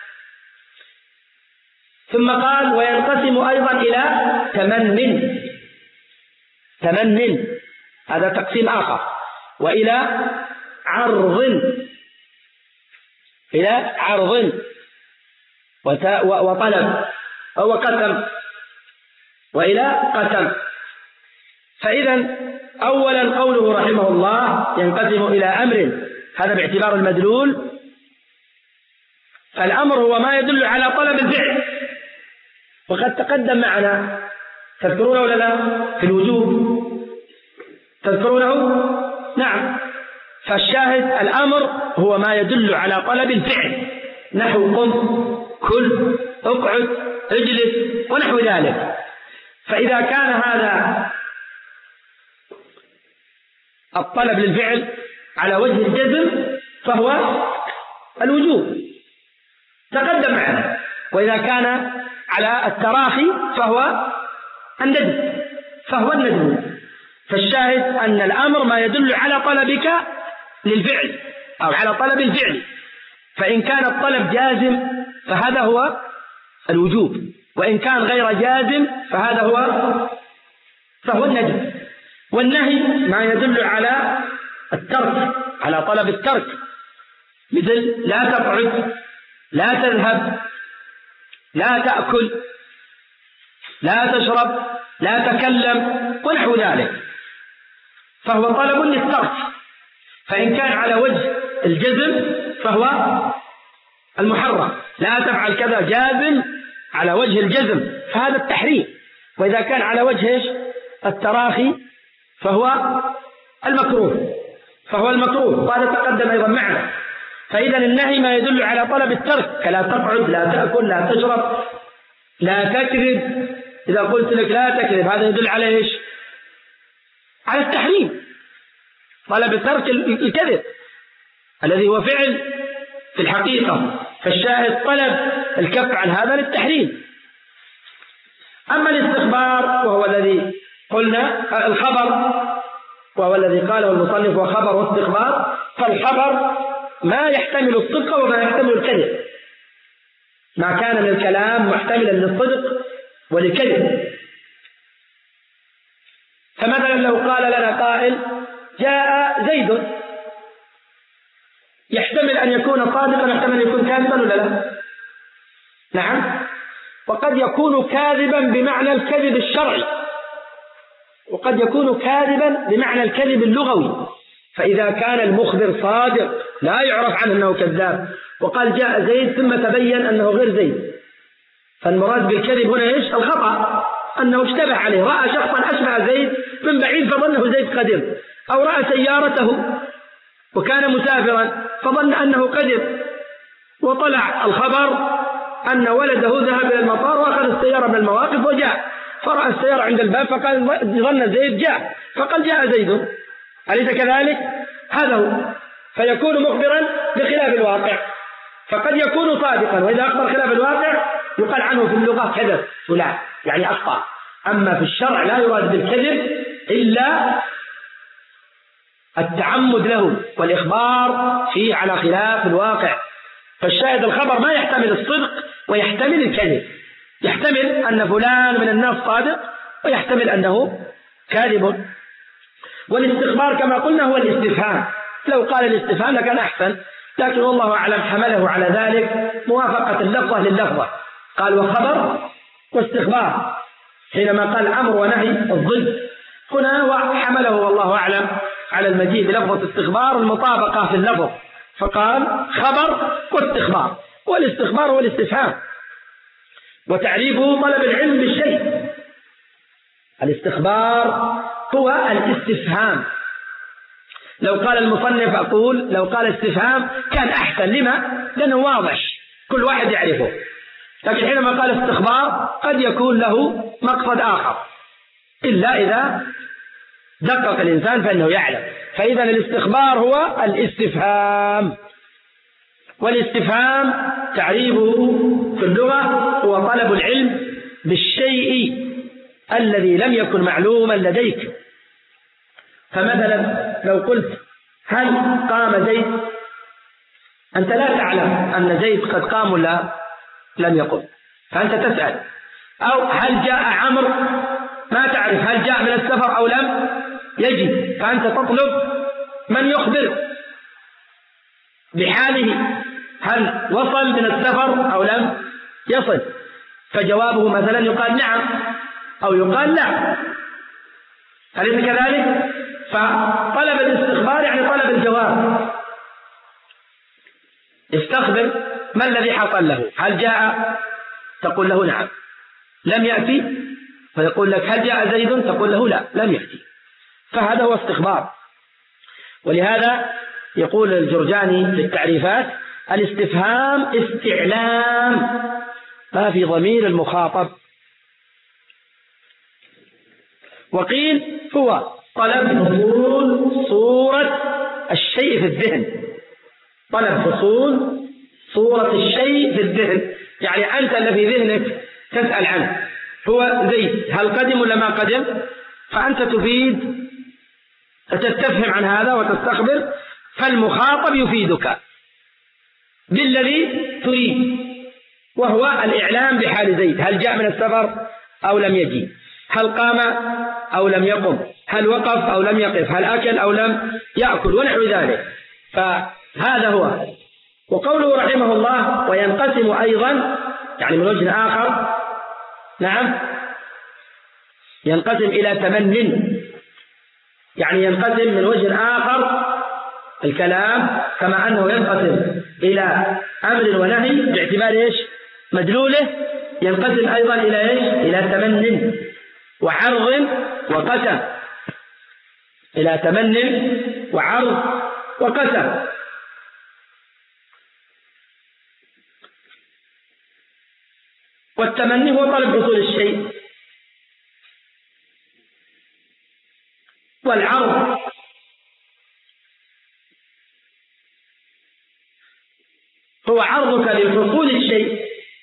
ثم قال وينقسم أيضا إلى تمن، تمن هذا تقسيم آخر، وإلى عرض، إلى عرض وطلب أو قسم، وإلى قسم. فإذا أولا قوله رحمه الله ينقسم إلى أمر، هذا باعتبار المدلول. فالأمر هو ما يدل على طلب الفعل، وقد تقدم معنا، تذكرونه ولا لا؟ في الوجوب تذكرونه؟ نعم. فالشاهد الأمر هو ما يدل على طلب الفعل، نحو قم، كل، اقعد، اجلس ونحو ذلك. فإذا كان هذا الطلب للفعل على وجه الجزم فهو الوجوب، تقدم معنا. وإذا كان على التراخي فهو الندب فهو الندب. فالشاهد أن الأمر ما يدل على طلبك للفعل أو على طلب الفعل، فإن كان الطلب جازم فهذا هو الوجوب، وإن كان غير جازم فهذا هو فهو الندب. والنهي ما يدل على الترك، على طلب الترك، مثل لا تقعد، لا تذهب، لا تأكل، لا تشرب، لا تكلم ونحو ذلك، فهو طلب للترك. فإن كان على وجه الجزم فهو المحرم، لا تفعل كذا جازم على وجه الجزم فهذا التحريم. وإذا كان على وجه التراخي فهو المكروه فهو المكروه وهذا تقدم أيضا معنا. فإذا النهي ما يدل على طلب الترك، كلا تقعد، لا تأكل، لا تشرب، لا تكذب. إذا قلت لك لا تكذب هذا يدل على إيش؟ على التحريم، طلب ترك الكذب الذي هو فعل في الحقيقة. فالشاهد طلب الكف عن هذا للتحريم. أما الاستخبار وهو الذي قلنا الخبر وهو الذي قاله المصنف وخبر واستخبار، فالخبر ما يحتمل الصدق وما يحتمل الكذب، ما كان من الكلام محتملا للصدق وللكذب. فمثلا لو قال لنا قائل جاء زيد، يحتمل أن يكون صادقا يحتمل أن يكون كاذبا ولا لا؟ نعم. وقد يكون كاذبا بمعنى الكذب الشرعي، وقد يكون كاذبا بمعنى الكذب اللغوي. فإذا كان المخبر صادق لا يعرف عنه أنه كذاب وقال جاء زيد ثم تبين أنه غير زيد، فالمراد بالكذب هنا إيش؟ الخطأ، أنه اشتبه عليه، رأى شخصا أشبه زيد من بعيد فظنه زيد قدم، أو رأى سيارته وكان مسافرا فظن أنه قدم، وطلع الخبر أن ولده ذهب إلى المطار وأخذ السيارة من المواقف وجاء، فرأى السيارة عند الباب فقال ظن زيد جاء فقال جاء زيد، أليس كذلك؟ هذا هو. فيكون مخبرا بخلاف الواقع، فقد يكون صادقا، وإذا أخبر خلاف الواقع يقال عنه في اللغة كذب فلان، يعني أخطأ. أما في الشرع لا يراد بالكذب إلا التعمد له والإخبار فيه على خلاف الواقع. فالشاهد الخبر ما يحتمل الصدق ويحتمل الكذب، يحتمل أن فلان من الناس صادق ويحتمل أنه كاذب. والاستخبار كما قلنا هو الاستفهام، لو قال الاستفهام لكان أحسن، لكن والله أعلم حمله على ذلك موافقة اللفظة لللفظة، قال وخبر واستخبار حينما قال أمر ونهي الضد، هنا وحمله والله أعلم على المجيء بلفظة استخبار المطابقة في اللفظ، فقال خبر واستخبار. والاستخبار هو الاستفهام، وتعريفه طلب العلم بالشيء. الاستخبار هو الاستفهام. لو قال المصنف أقول لو قال استفهام كان أحسن، لما؟ لأنه واضح كل واحد يعرفه، لكن حينما قال استخبار قد يكون له مقصد آخر، إلا إذا دقق الإنسان فإنه يعلم. فإذا الاستخبار هو الاستفهام، والاستفهام تعريفه في اللغة هو طلب العلم بالشيء الذي لم يكن معلوما لديك. فمثلا لو قلت هل قام زيد، أنت لا تعلم أن زيد قد قام ولا لم يقم، فأنت تسأل. أو هل جاء عمرو، ما تعرف هل جاء من السفر أو لم يجي، فأنت تطلب من يخبر بحاله، هل وصل من السفر أو لم يصل، فجوابه مثلا يقال نعم أو يقال لا، أليس كذلك؟ فطلب الاستخبار يعني طلب الجواب، استخبر ما الذي حصل له، هل جاء تقول له نعم، لم يأتي فيقول لك هل جاء زيد تقول له لا لم يأتي، فهذا هو استخبار. ولهذا يقول الجرجاني في التعريفات الاستفهام استعلام ما في ضمير المخاطب. وقيل هو طلب حصول صورة الشيء في الذهن، طلب حصول صورة الشيء في الذهن، يعني أنت الذي في ذهنك تسأل عنه هو زيد، هل قدم ولا ما قدم؟ فأنت تفيد تستفهم عن هذا وتستخبر، فالمخاطب يفيدك بالذي تريد، وهو الإعلام بحال زيد، هل جاء من السفر أو لم يجي، هل قام أو لم يقم، هل وقف أو لم يقف، هل أكل أو لم يأكل، ونحو ذلك. فهذا هو. وقوله رحمه الله وينقسم أيضا يعني من وجه آخر، نعم، ينقسم إلى تمن، يعني ينقسم من وجه آخر الكلام كما أنه ينقسم إلى أمر ونهي باعتبار إيش مدلوله، ينقسم أيضا إلى إيش إلى تمن وعرض وقسم، إلى تمن وعرض وقسم. والتمني هو طلب حصول الشيء، والعرض هو عرضك لحصول الشيء،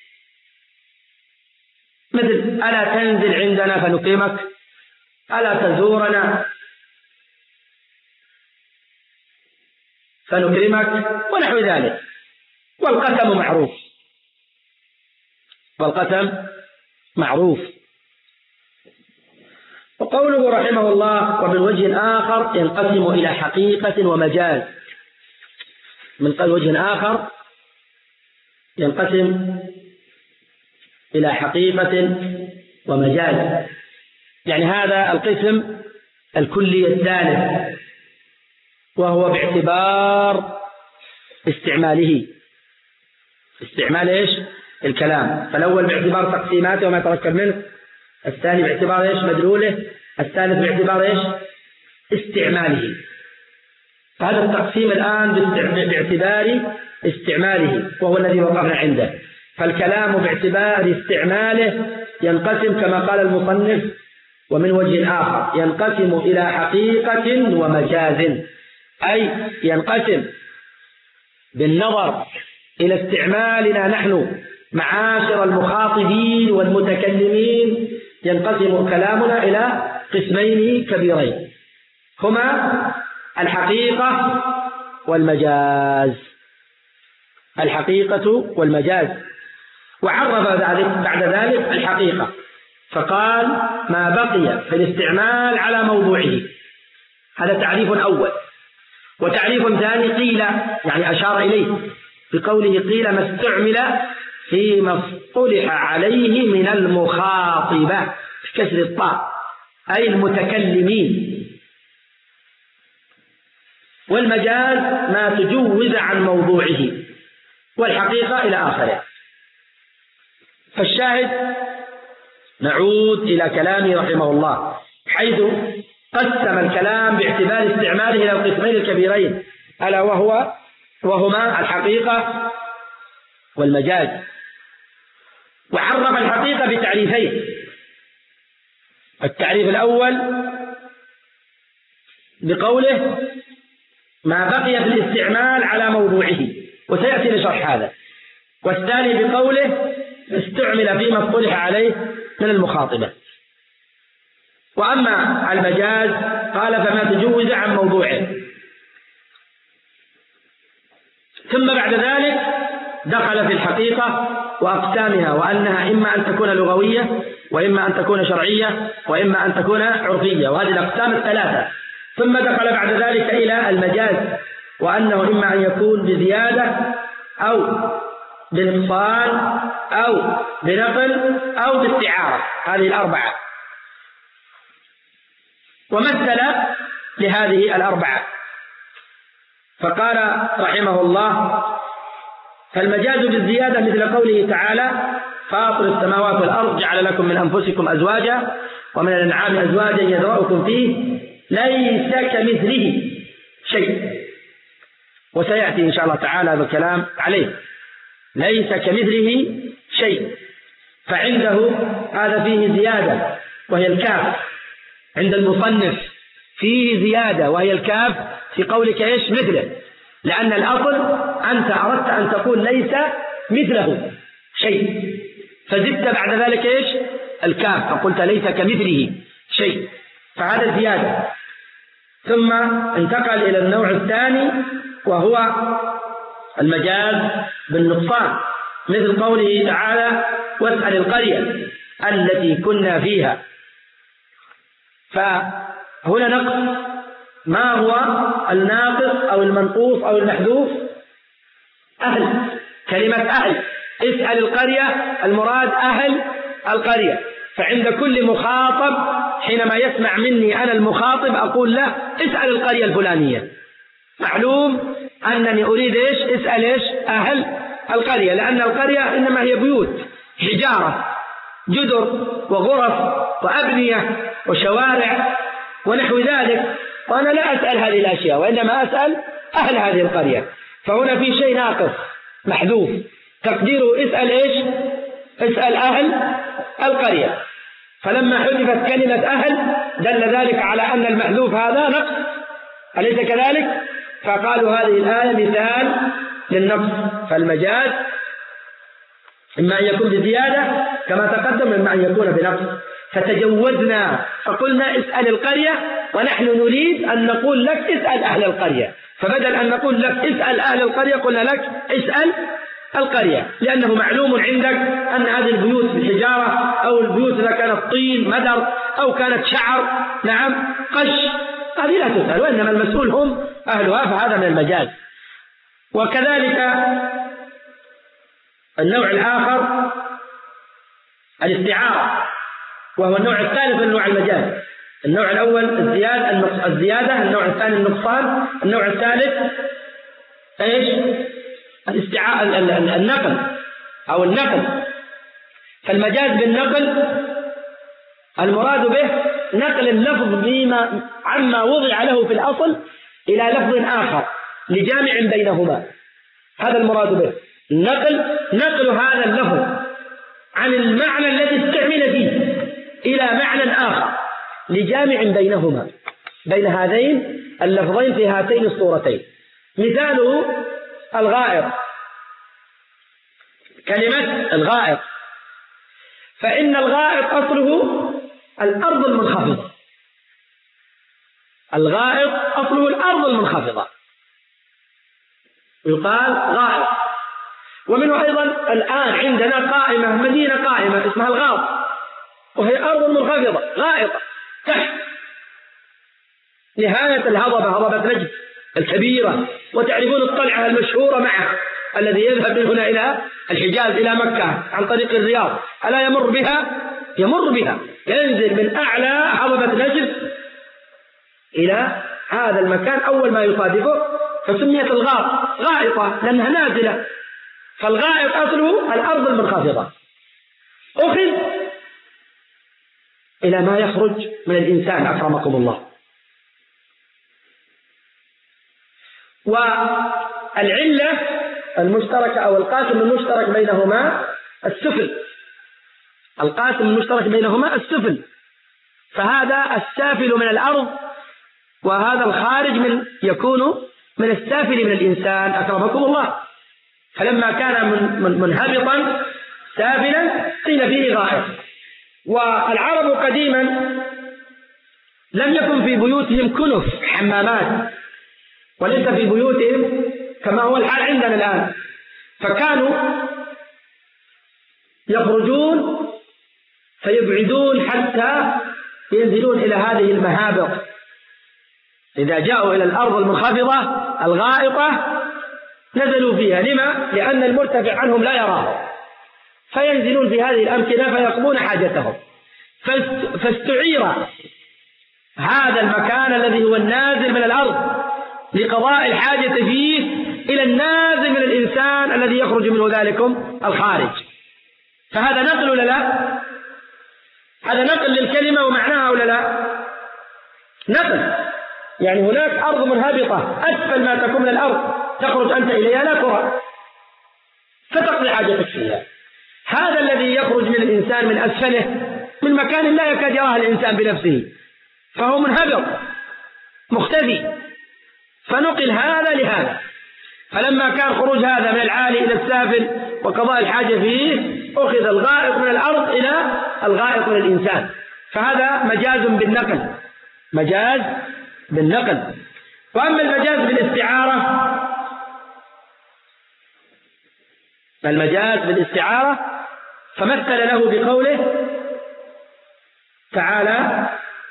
مثل ألا تنزل عندنا فنقيمك، ألا تزورنا فنكرمك، ونحو ذلك. والقسم معروف، والقسم معروف. وقوله رحمه الله ومن وجه آخر ينقسم إلى حقيقة ومجاز، من وجه آخر ينقسم إلى حقيقة ومجاز، يعني هذا القسم الكلي الثالث، وهو باعتبار استعماله، استعمال إيش الكلام. فالأول باعتبار تقسيماته وما يتركب منه، الثاني باعتبار إيش مدلوله، الثالث باعتبار إيش استعماله. فهذا التقسيم الآن باعتبار استعماله، وهو الذي وقفنا عنده. فالكلام باعتبار استعماله ينقسم كما قال المصنف ومن وجه آخر، ينقسم إلى حقيقة ومجاز، أي ينقسم بالنظر إلى استعمالنا نحن معاشر المخاطبين والمتكلمين، ينقسم كلامنا إلى قسمين كبيرين، هما الحقيقة والمجاز، الحقيقة والمجاز. وعرف ذلك بعد ذلك الحقيقة فقال ما بقي في الاستعمال على موضوعه، هذا تعريف أول. وتعريف ثاني قيل، يعني أشار إليه بقوله قيل ما استعمل فيما اصطلح عليه من المخاطبة بكسر الطاء، أي المتكلمين. والمجاز ما تجوز عن موضوعه، والحقيقة إلى آخره. فالشاهد نعود إلى كلامه رحمه الله، حيث قسم الكلام باعتبار استعماله إلى القسمين الكبيرين، ألا وهو وهما الحقيقة والمجاز. وعرف الحقيقة بتعريفين، التعريف الأول بقوله ما بقي في الاستعمال على موضوعه، وسيأتي لشرح هذا. والثاني بقوله استعمل فيما اصطلح عليه من المخاطبة. وأما المجاز قال فما تجوز عن موضوعه. ثم بعد ذلك دخل في الحقيقة وأقسامها، وأنها إما أن تكون لغوية، وإما أن تكون شرعية، وإما أن تكون عرفية، وهذه الأقسام الثلاثة. ثم دخل بعد ذلك إلى المجاز، وأنه إما أن يكون بزيادة أو بنقصان أو بنقل أو باستعارة، هذه الأربعة. ومثل لهذه الأربعة فقال رحمه الله فالمجاز بالزيادة مثل قوله تعالى فاطر السماوات والأرض جعل لكم من أنفسكم أزواجا ومن الأنعام أزواجا يذرأكم فيه ليس كمثله شيء، وسيأتي إن شاء الله تعالى هذا الكلام عليه. ليس كمثله شيء، فعنده هذا فيه زيادة وهي الكاف، عند المصنف فيه زيادة وهي الكاف في قولك إيش مثله، لأن الأصل أنت أردت أن تقول ليس مثله، شيء، فزدت بعد ذلك إيش؟ الكاف، فقلت ليس كمثله شيء، فهذا زيادة. ثم انتقل إلى النوع الثاني وهو المجاز بالنقصان، مثل قوله تعالى واسأل القرية التي كنا فيها. فهنا نقص، ما هو الناقص أو المنقوص أو المحذوف؟ أهل، كلمة أهل. اسأل القرية المراد أهل القرية، فعند كل مخاطب حينما يسمع مني أنا المخاطب أقول له اسأل القرية الفلانية، معلوم أنني أريد إيش؟ اسأل إيش؟ أهل القرية، لأن القرية إنما هي بيوت، حجارة، جدر وغرف وأبنية وشوارع ونحو ذلك، وأنا لا أسأل هذه الأشياء، وإنما أسأل أهل هذه القرية. فهنا في شيء ناقص محذوف، تقديره اسأل إيش؟ اسأل أهل القرية. فلما حذفت كلمة أهل دل ذلك على أن المحذوف هذا نقص، أليس كذلك؟ فقالوا هذه الآية مثال للنقص. فالمجاز إما أن يكون بزيادة كما تقدم، إما أن يكون بنقص. فتجوزنا فقلنا اسأل القرية، ونحن نريد أن نقول لك اسأل أهل القرية، فبدل أن نقول لك اسأل أهل القرية قلنا لك اسأل القرية، لأنه معلوم عندك أن هذه البيوت بالحجارة، أو البيوت إذا كانت طين مدر أو كانت شعر نعم قش، هذه لا تسأل، وإنما المسؤول هم أهلها، فهذا من المجاز. وكذلك النوع الآخر الاستعارة، وهو النوع الثالث من أنواع المجاز. النوع الأول الزيادة، الزيادة، النوع الثاني النقصان، النوع الثالث ايش؟ الاستعارة، النقل أو النقل. فالمجاز بالنقل المراد به نقل اللفظ بما عما وضع له في الأصل إلى لفظ آخر لجامع بينهما، هذا المراد به النقل، نقل هذا اللفظ عن المعنى الذي استعمل فيه إلى معنى آخر لجامع بينهما، بين هذين اللفظين في هاتين الصورتين. مثاله الغائط، كلمة الغائط، فإن الغائط أصله الأرض المنخفضة، الغائط أصله الأرض المنخفضة يقال غائط. ومنه أيضا الآن عندنا قائمة، مدينة قائمة اسمها الغاط، وهي أرض منخفضة غائطة تحت نهاية الهضبة، هضبة نجد الكبيرة، وتعرفون الطلعة المشهورة معها الذي يذهب من هنا إلى الحجاز إلى مكة عن طريق الرياض، ألا يمر بها؟ يمر بها، ينزل من أعلى هضبة نجد إلى هذا المكان أول ما يصادفه، فسميت الغاط غائطة لأنها نازلة. فالغائط أصله الأرض المنخفضة، أخذ إلى ما يخرج من الإنسان أكرمكم الله. والعلة المشتركة أو القاسم المشترك بينهما السفل، القاسم المشترك بينهما السفل، فهذا السافل من الأرض وهذا الخارج من يكون من السافل من الإنسان أكرمكم الله. فلما كان من منهبطا سافلا قيل فيه غائط. والعرب قديما لم يكن في بيوتهم كنف حمامات، وليس في بيوتهم كما هو الحال عندنا الآن، فكانوا يخرجون فيبعدون حتى ينزلون إلى هذه المهابط. إذا جاءوا إلى الأرض المنخفضة الغائطة نزلوا فيها، لما؟ لأن المرتفع عنهم لا يراه، فينزلون في هذه الأمكنة فيقضون حاجتهم. فاستعير هذا المكان الذي هو النازل من الأرض لقضاء الحاجة فيه إلى النازل من الإنسان الذي يخرج منه ذلكم الخارج. فهذا نقل ولا لا؟ هذا نقل للكلمة ومعناها ولا لا؟ نقل، يعني هناك أرض منهبطة أسفل ما تكون من الأرض تخرج أنت إليها لا ترى، فتقضي حاجتك فيها. هذا الذي يخرج من الإنسان من أسفله من مكان لا يكاد يراه الإنسان بنفسه، فهو منهبط مختفي، فنقل هذا لهذا. فلما كان خروج هذا من العالي إلى السافل وقضاء الحاجة فيه أخذ الغائط من الأرض إلى الغائط من الإنسان، فهذا مجاز بالنقل، مجاز بالنقل. وأما المجاز بالاستعارة، المجاز بالاستعارة فمثل له بقوله تعالى: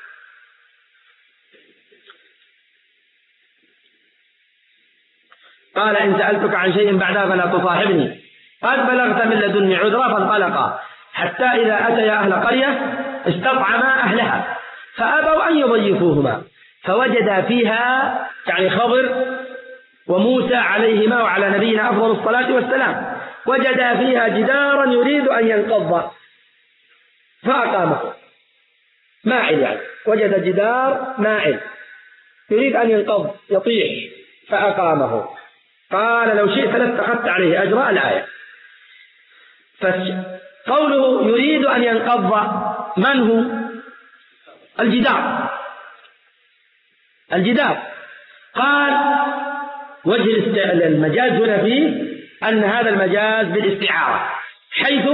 قال إن سألتك عن شيء بعدها فلا تصاحبني قد بلغت من لدني عذرا، فانطلقا حتى إذا أتيا أهل قرية استطعما أهلها فأبوا أن يضيفوهما فوجدا فيها، يعني خضر وموسى عليهما وعلى نبينا أفضل الصلاة والسلام، وجدا فيها جدارا يريد أن ينقض فأقامه. ماعل يعني، وجد جدار ماعل يريد أن ينقض يطيح فأقامه. قال لو شئت لاتخذت عليه أجر الآية. فقوله يريد أن ينقض، من هو؟ الجدار، الجدار. قال وجه المجاز هنا فيه أن هذا المجاز بالاستعارة، حيث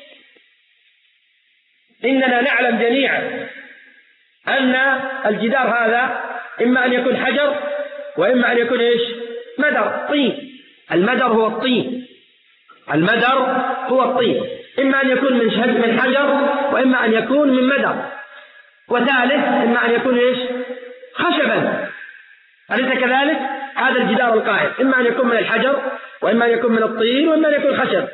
إننا نعلم جميعا أن الجدار هذا إما أن يكون حجر وإما أن يكون إيش؟ مدر، طين. المدر هو الطين، المدر هو الطين، إما أن يكون من حجر وإما أن يكون من مدر، وثالث إما أن يكون إيش؟ خشبا. أليس كذلك؟ هذا الجدار القائم إما أن يكون من الحجر وإما أن يكون من الطين وإما أن يكون خشب،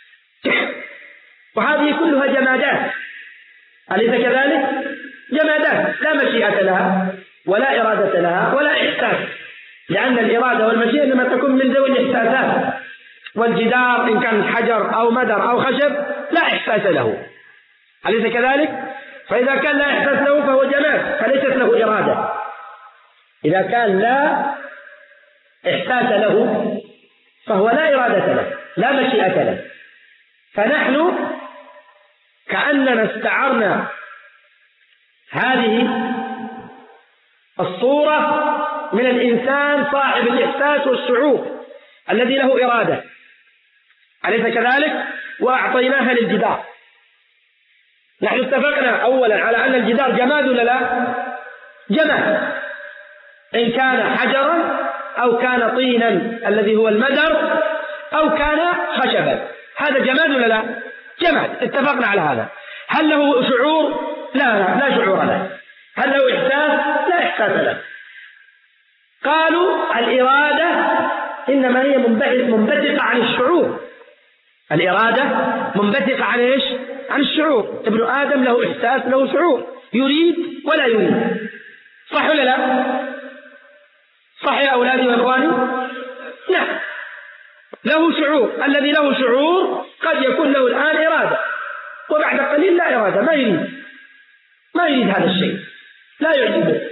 وهذه كلها جمادات. أليس كذلك؟ جمادات لا مشيئة لها ولا إرادة لها ولا إحساس، لأن الإرادة والمشيئة إنما تكون من ذوي الإحساسات، والجدار إن كان حجر أو مدر أو خشب لا إحساس له. أليس كذلك؟ فإذا كان لا إحساس له فهو جماد فليست له إرادة. إذا كان لا إحساس له فهو لا إرادة له لا مشيئة له. فنحن كأننا استعرنا هذه الصورة من الإنسان صاحب الإحساس والشعور الذي له إرادة، أليس كذلك؟ وأعطيناها للجدار. نحن اتفقنا أولا على أن الجدار جماد ولا لا؟ جماد، إن كان حجرا أو كان طينا الذي هو المدر أو كان خشبا، هذا جماد ولا لا؟ جماد، اتفقنا على هذا. هل له شعور؟ لا لا, لا شعور له. هل له إحساس؟ لا إحساس له. قالوا الإرادة إنما هي منبثقة عن الشعور، الإرادة منبثقة عن إيش؟ عن الشعور. ابن آدم له إحساس له شعور، يريد ولا يريد، صح ولا لا؟ صح يا أولادي وإخواني؟ نعم، له شعور. الذي له شعور قد يكون له الآن إرادة وبعد قليل لا إرادة، ما يريد ما يريد هذا الشيء، لا يعجبه،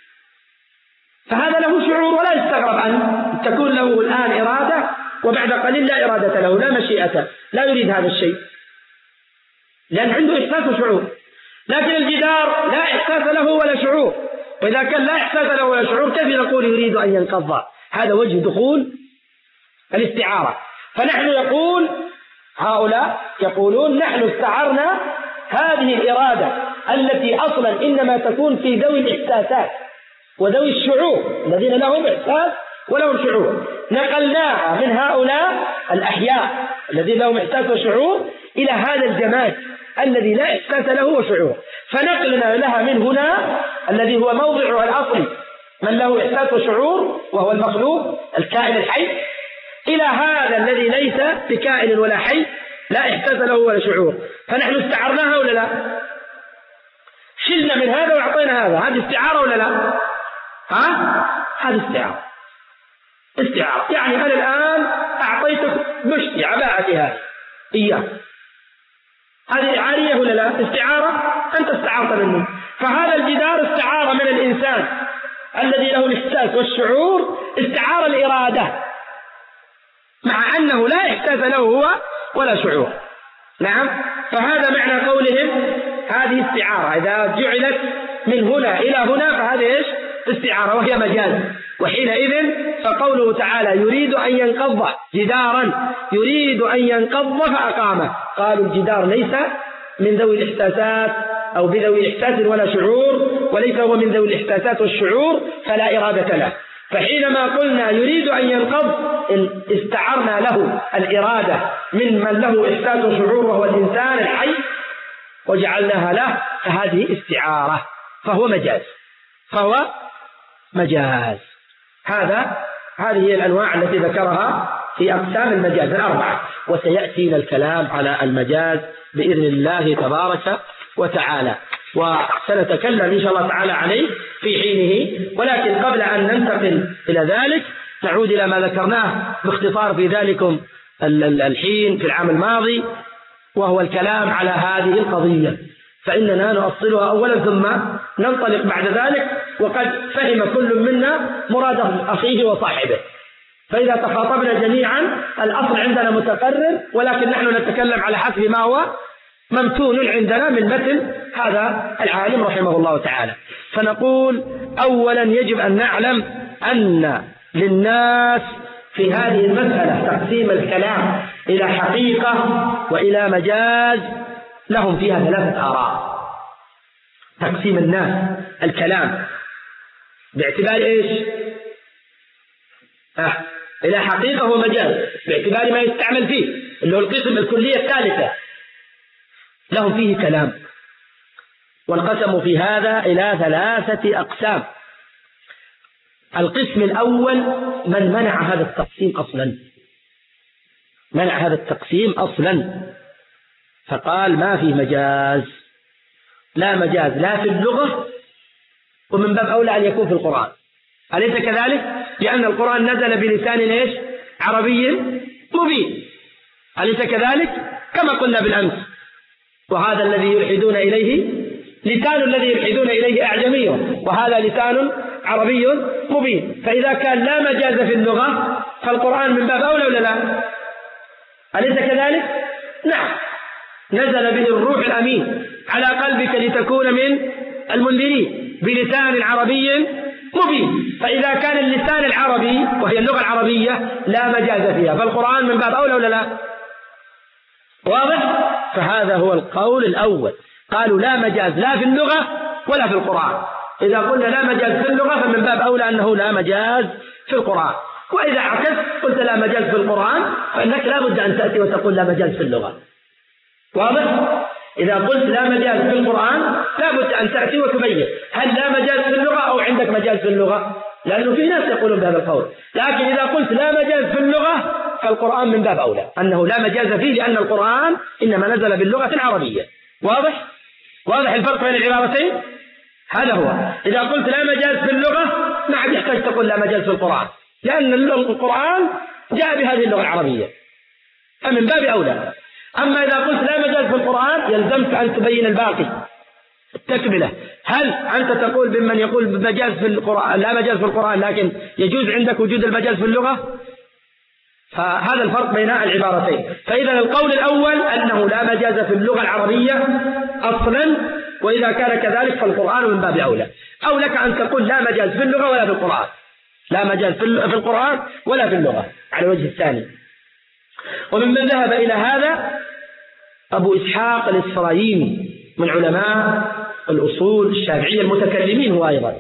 فهذا له شعور ولا يستغرب أن تكون له الآن إرادة وبعد قليل لا إرادة له لا مشيئة، لا يريد هذا الشيء لأن عنده إحساس وشعور. لكن الجدار لا إحساس له ولا شعور، وإذا كان لا إحساس له ولا شعور كيف نقول يريد أن ينقض؟ هذا وجه دخول الاستعارة. فنحن يقول هؤلاء يقولون نحن استعرنا هذه الإرادة التي أصلا إنما تكون في ذوي الإحساسات وذوي الشعور الذين لهم إحساس ولهم شعور، نقلناها من هؤلاء الأحياء الذين لهم إحساس وشعور إلى هذا الجماد الذي لا إحساس له وشعور. فنقلنا لها من هنا الذي هو موضعها الأصلي من له إحساس وشعور وهو المخلوق الكائن الحي، إلى هذا الذي ليس بكائن ولا حي لا إحساس له ولا شعور. فنحن استعرناها ولا لا؟ شلنا من هذا وأعطينا هذا، هذه استعارة ولا لا؟ ها؟ هذه استعارة. استعارة يعني أنا الآن أعطيتك مشتي عباءتي هذه إياه، هذه عارية ولا لا؟ استعارة، أنت استعارت مني. فهذا الجدار استعارة من الإنسان الذي له الإحساس والشعور، استعارة الإرادة مع أنه لا إحساس له هو ولا شعور. نعم، فهذا معنى قولهم هذه استعارة، إذا جعلت من هنا إلى هنا فهذه إيش؟ استعارة وهي مجاز. وحينئذ فقوله تعالى يريد أن ينقض جدارا، يريد أن ينقض فأقامه، قالوا الجدار ليس من ذوي الإحساسات أو بذوي إحساس ولا شعور، وليس هو من ذوي الإحساسات والشعور فلا إرادة له. فحينما قلنا يريد أن ينقض استعرنا له الإرادة من من له إحساس وشعور وهو الإنسان الحي وجعلناها له، فهذه استعارة فهو مجاز، فهو مجاز. هذا هذه هي الأنواع التي ذكرها في أقسام المجاز الأربعة، وسيأتينا الكلام على المجاز بإذن الله تبارك وتعالى، وسنتكلم إن شاء الله تعالى عليه في حينه. ولكن قبل أن ننتقل إلى ذلك نعود إلى ما ذكرناه باختصار في ذلكم الحين في العام الماضي، وهو الكلام على هذه القضية، فإننا نؤصلها أولا ثم ننطلق بعد ذلك، وقد فهم كل منا مراد أخيه وصاحبه. فإذا تخاطبنا جميعا الأصل عندنا متقرر، ولكن نحن نتكلم على حسب ما هو ممتون عندنا من متن هذا العالم رحمه الله تعالى. فنقول أولا يجب أن نعلم أن للناس في هذه المسألة تقسيم الكلام إلى حقيقة وإلى مجاز لهم فيها ثلاثة آراء. تقسيم الناس الكلام باعتبار إيش؟ أه. إلى حقيقة ومجاز باعتبار ما يستعمل فيه، اللي هو القسم الكلية الثالثة، لهم فيه كلام. وانقسموا في هذا إلى ثلاثة أقسام. القسم الأول من منع هذا التقسيم أصلا، منع هذا التقسيم أصلا، فقال ما في مجاز، لا مجاز لا في اللغة، ومن باب أولى أن يكون في القرآن. أليس كذلك؟ لأن القرآن نزل بلسان إيش؟ عربي مبين. أليس كذلك؟ كما قلنا بالأمس، وهذا الذي يلحدون إليه لسان الذي يلحدون إليه أعجمي، وهذا لسان عربي مبين. فإذا كان لا مجاز في اللغة فالقرآن من باب أولى ولا لا؟ أليس كذلك؟ نعم، نزل به الروح الأمين على قلبك لتكون من المنذرين بلسان عربي مبين. فإذا كان اللسان العربي وهي اللغة العربية لا مجاز فيها فالقرآن من باب أولى ولا لا؟ واضح؟ فهذا هو القول الأول، قالوا لا مجاز لا في اللغة ولا في القرآن. إذا قلنا لا مجاز في اللغة فمن باب أولى أنه لا مجاز في القرآن، وإذا عكست قلت لا مجاز في القرآن فإنك لا بد أن تأتي وتقول لا مجاز في اللغة. واضح؟ إذا قلت لا مجاز في القرآن لا بد أن تأتي وتبين هل لا مجاز في اللغة أو عندك مجاز في اللغة، لأنه في ناس يقولون بهذا القول. لكن إذا قلت لا مجاز في اللغة فالقرآن من باب أولى أنه لا مجاز فيه، لأن القرآن إنما نزل باللغة العربية. واضح؟ واضح الفرق بين العبارتين؟ هذا هو. إذا قلت لا مجاز في اللغة ما عاد يحتاج تقول لا مجاز في القرآن، لأن القرآن جاء بهذه اللغة العربية فمن باب أولى. أما إذا قلت لا مجاز في القرآن يلزمك أن تبين الباقي التكملة. هل أنت تقول بمن يقول بمجاز في القرآن لا مجاز في القرآن لكن يجوز عندك وجود المجاز في اللغة؟ فهذا الفرق بين العبارتين. فإذا القول الأول أنه لا مجاز في اللغة العربية أصلا، وإذا كان كذلك فالقرآن من باب أولى. أو لك أن تقول لا مجاز في اللغة ولا في القرآن، لا مجاز في القرآن ولا في اللغة على الوجه الثاني. وممن ذهب إلى هذا أبو إسحاق الإسفرايني من علماء الأصول الشافعية المتكلمين هو أيضا.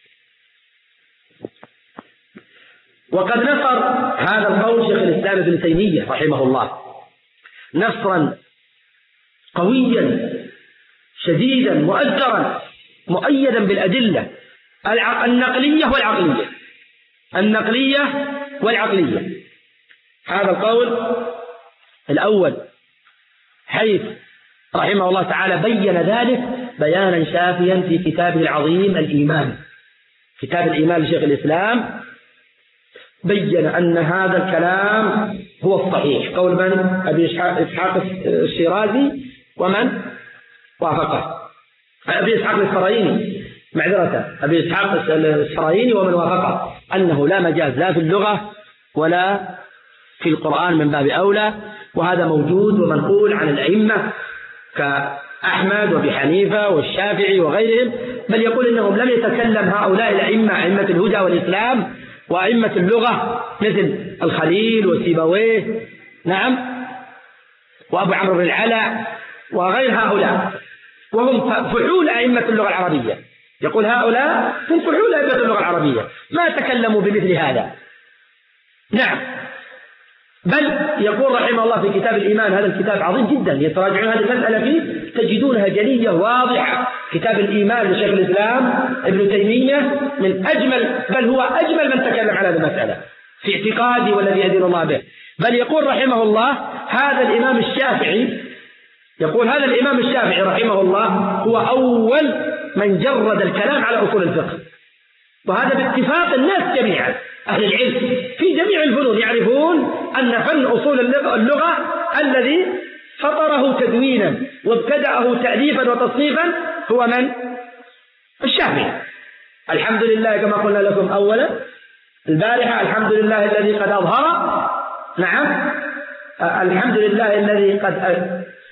وقد نصر هذا القول شيخ الإسلام ابن تيمية رحمه الله نصرا قويا شديدا مؤثرا مؤيدا بالأدلة النقلية والعقلية، النقلية والعقلية. هذا القول الأول حيث رحمه الله تعالى بين ذلك بيانا شافيا في كتابه العظيم الإيمان، كتاب الإيمان لشيخ الإسلام، بين أن هذا الكلام هو الصحيح، قول من؟ أبي إسحاق الشيرازي ومن وافقه، أبي إسحاق الإسفرايني معذرة أبي إسحاق الإسفرايني ومن وافقه، أنه لا مجاز لا في اللغة ولا في القرآن من باب أولى. وهذا موجود ومنقول عن الأئمة كأحمد وأبي حنيفة والشافعي وغيرهم بل يقول إنهم لم يتكلم هؤلاء الأئمة أئمة الهدى والإسلام وأئمة اللغة مثل الخليل وسيبويه نعم وأبو عمرو بن العلا وغير هؤلاء، وهم فحول أئمة اللغة العربية. يقول هؤلاء هم فحول أئمة اللغة العربية ما تكلموا بمثل هذا. نعم، بل يقول رحمه الله في كتاب الإيمان، هذا الكتاب عظيم جدا يتراجعون هذه المسألة فيه تجدونها جلية واضحة. كتاب الإيمان لشيخ الإسلام ابن تيمية من أجمل، بل هو أجمل من تكلم على هذه المسألة في اعتقادي والذي يدين الله به. بل يقول رحمه الله هذا الإمام الشافعي، يقول هذا الإمام الشافعي رحمه الله هو أول من جرد الكلام على أصول الفقه، وهذا باتفاق الناس جميعا أهل العلم في جميع الفنون يعرفون أن فن أصول اللغة الذي فطره تدوينا وابتدأه تأليفا وتصنيفا هو من؟ الشافعي. الحمد لله كما قلنا لكم أولا البارحة، الحمد لله الذي قد أظهر، نعم الحمد لله الذي قد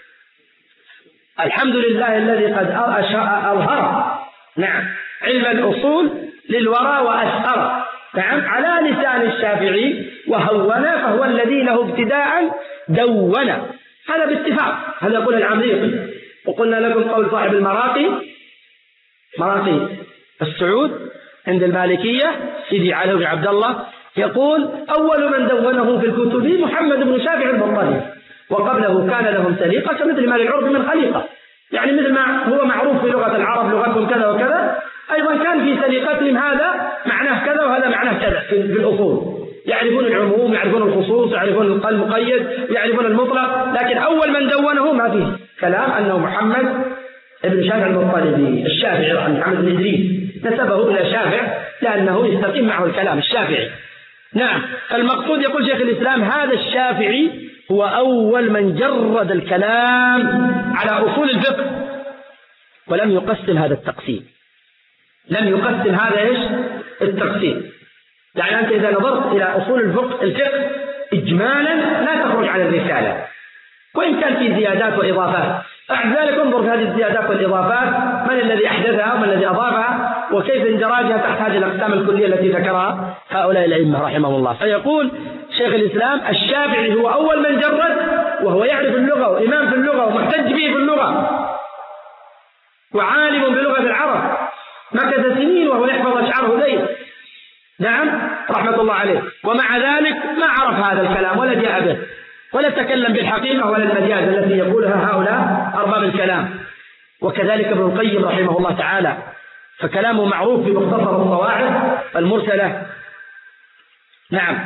الحمد لله الذي قد أظهر نعم علم الأصول للورى وأشهر نعم على لسان الشافعي وهون، فهو الذي له ابتداء دون. هذا باتفاق، هذا يقول العمريقي. وقلنا لكم قول صاحب المراقي، مراقي السعود عند المالكية سيدي علي بن عبد الله، يقول أول من دونه في الكتب محمد بن شافع البطالي، وقبله كان لهم سليقة كمثل ما للعرب من خليقة، يعني مثل ما هو معروف في لغة العرب لغتهم كذا وكذا، أيضا كان في سليقتهم هذا معناه كذا وهذا معناه كذا في الأصول، يعرفون العموم يعرفون الخصوص يعرفون المقيد يعرفون المطلق. لكن أول من دونه ما فيه كلام أنه محمد بن شافع المطلبي الشافعي، محمد بن إدريس نسبه إلى شافع لأنه يستقيم معه الكلام الشافعي. نعم، فالمقصود يقول شيخ الإسلام هذا الشافعي هو أول من جرد الكلام على أصول الفقه ولم يقسم هذا التقسيم، لم يقسم هذا إيش التقسيم. يعني أنت إذا نظرت إلى أصول الفقه الفقه إجمالا لا تخرج عن الرسالة، وإن كان في زيادات وإضافات. بعد ذلك انظر في هذه الزيادات والإضافات من الذي أحدثها ومن الذي أضافها وكيف اندراجها تحت هذه الأقسام الكلية التي ذكرها هؤلاء الأئمة رحمهم الله. فيقول شيخ الإسلام الشافعي هو أول من جرد، وهو يعرف اللغة وإمام في اللغة ومحتج به في اللغة وعالم بلغة العرب، مكث سنين وهو يحفظ أشعار هذيل نعم رحمة الله عليه، ومع ذلك ما عرف هذا الكلام ولا جاء به ولا تكلم بالحقيقة ولا المجاز التي يقولها هؤلاء أرباب الكلام. وكذلك ابن القيم رحمه الله تعالى فكلامه معروف في مختصر الصواعق المرسلة. نعم،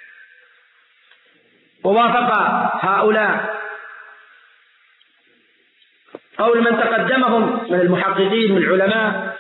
ووافق هؤلاء قول من تقدمهم من المحققين من العلماء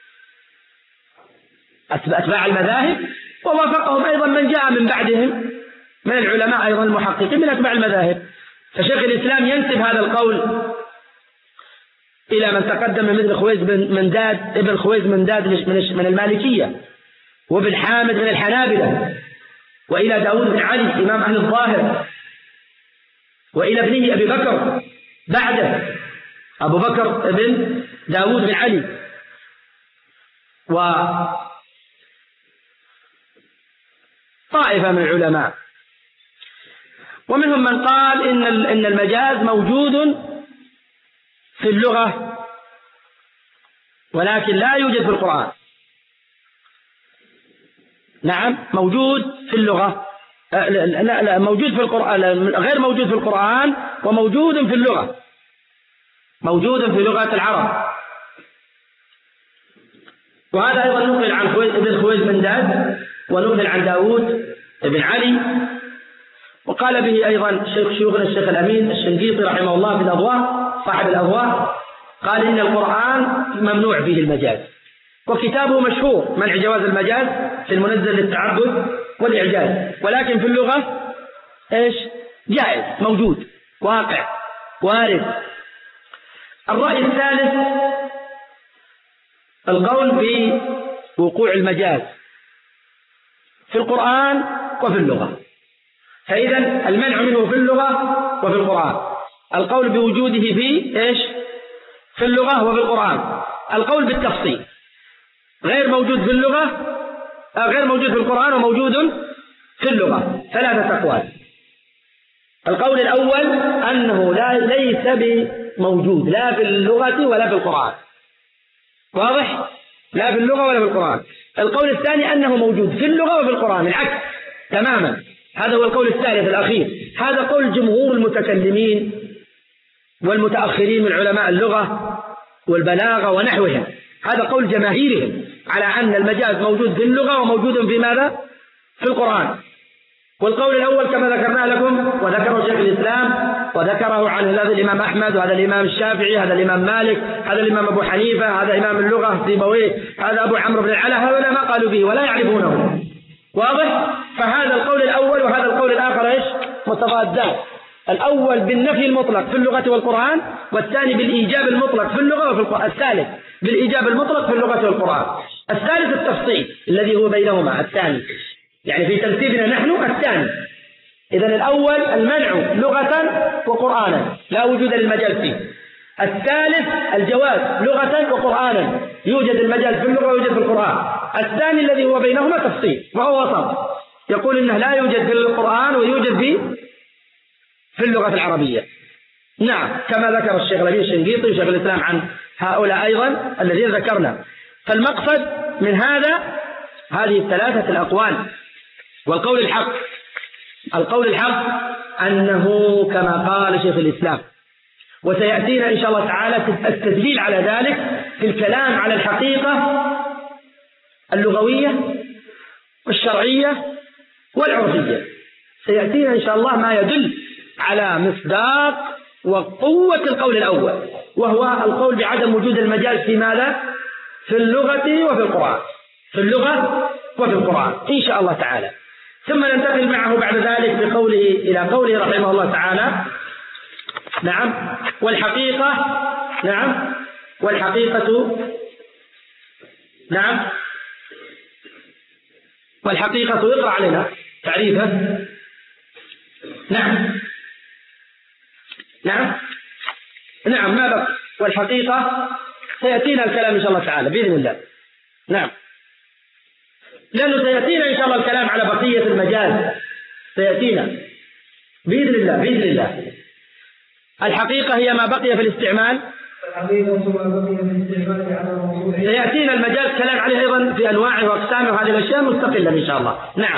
أتباع المذاهب، ووافقهم أيضا من جاء من بعدهم من العلماء أيضا المحققين من أتباع المذاهب. فشيخ الإسلام ينسب هذا القول إلى من تقدم مثل خويز بن منداد ابن خويز منداد من المالكية، وابن حامد من الحنابلة، وإلى داود بن علي إمام أهل الظاهر، وإلى ابنه أبي بكر بعده أبو بكر بن داود بن علي، وطائفة من العلماء. ومنهم من قال إن إن المجاز موجود في اللغة ولكن لا يوجد في القرآن. نعم، موجود في اللغة، لا لا موجود في القرآن، غير موجود في القرآن وموجود في اللغة، موجود في لغة العرب. وهذا أيضا نقل عن ابن خويز بن داد ونقل عن داود بن علي، وقال به أيضا شيخ شيوخنا الشيخ الأمين الشنقيطي رحمه الله في الأضواء صاحب الأضواء، قال إن القرآن ممنوع فيه المجاز، وكتابه مشهور منع جواز المجاز في المنزل للتعبد والإعجاز، ولكن في اللغة إيش جائز موجود واقع وارد. الرأي الثالث القول بوقوع المجاز في القرآن وفي اللغة، فإذا المنع منه في اللغة وفي القرآن، القول بوجوده في إيش في اللغة وفي القرآن، القول بالتفصيل غير موجود في اللغة، غير موجود في القرآن وموجود في اللغة. ثلاثة أقوال. القول الأول أنه لا ليس بموجود لا في اللغة ولا في القرآن، واضح؟ لا في اللغة ولا في القرآن. القول الثاني أنه موجود في اللغة وفي القرآن، العكس تماما. هذا هو القول الثالث الأخير. هذا قول جمهور المتكلمين والمتأخرين من علماء اللغة والبلاغة ونحوهم، هذا قول جماهيرهم على أن المجاز موجود في اللغة وموجود في ماذا؟ في القرآن. والقول الأول كما ذكرنا لكم وذكره شيخ الإسلام وذكره عن هذا الإمام أحمد وهذا الإمام الشافعي، هذا الإمام مالك، هذا الإمام أبو حنيفة، هذا إمام اللغة سيبويه، هذا أبو عمرو بن العلا، هؤلاء ما قالوا به ولا يعرفونه، واضح؟ فهذا القول الأول وهذا القول الآخر إيش؟ متضادان. الأول بالنفي المطلق في اللغة والقرآن، والثاني بالإيجاب المطلق في اللغة وفي القرآن. الثالث بالإيجاب المطلق في اللغة والقرآن. الثالث التفصيل الذي هو بينهما، الثاني يعني في ترتيبنا نحن الثاني. إذن الأول المنع لغة وقرآنا لا وجود للمجاز فيه. الثالث الجواز لغة وقرآنا، يوجد المجاز في اللغة ويوجد في القرآن. الثاني الذي هو بينهما تفصيل وهو وسط، يقول إنه لا يوجد في القرآن ويوجد في في اللغة العربية. نعم، كما ذكر الشيخ الأمين الشنقيطي وشيخ الإسلام عن هؤلاء أيضا الذين ذكرنا. فالمقصد من هذا هذه الثلاثة الأقوال. والقول الحق القول الحق أنه كما قال شيخ الإسلام، وسيأتينا إن شاء الله تعالى التدليل على ذلك في الكلام على الحقيقة اللغوية والشرعية والعرفية. سيأتينا إن شاء الله ما يدل على مصداق وقوة القول الأول، وهو القول بعدم وجود المجاز في ماذا؟ في اللغة وفي القرآن، في اللغة وفي القرآن إن شاء الله تعالى. ثم ننتقل معه بعد ذلك بقوله إلى قوله رحمه الله تعالى. نعم، والحقيقة نعم والحقيقة نعم والحقيقة اقرأ علينا تعريفه. نعم نعم نعم ما بقى. والحقيقة سيأتينا الكلام إن شاء الله تعالى بإذن الله. نعم، لأنه سيأتينا إن شاء الله الكلام على بقية المجاز، سيأتينا بإذن الله بإذن الله. الحقيقة هي ما بقي في الاستعمال، سيأتينا المجاز كلام عليه أيضا في أنواعه وأقسامه وهذه الأشياء مستقلة إن شاء الله. نعم،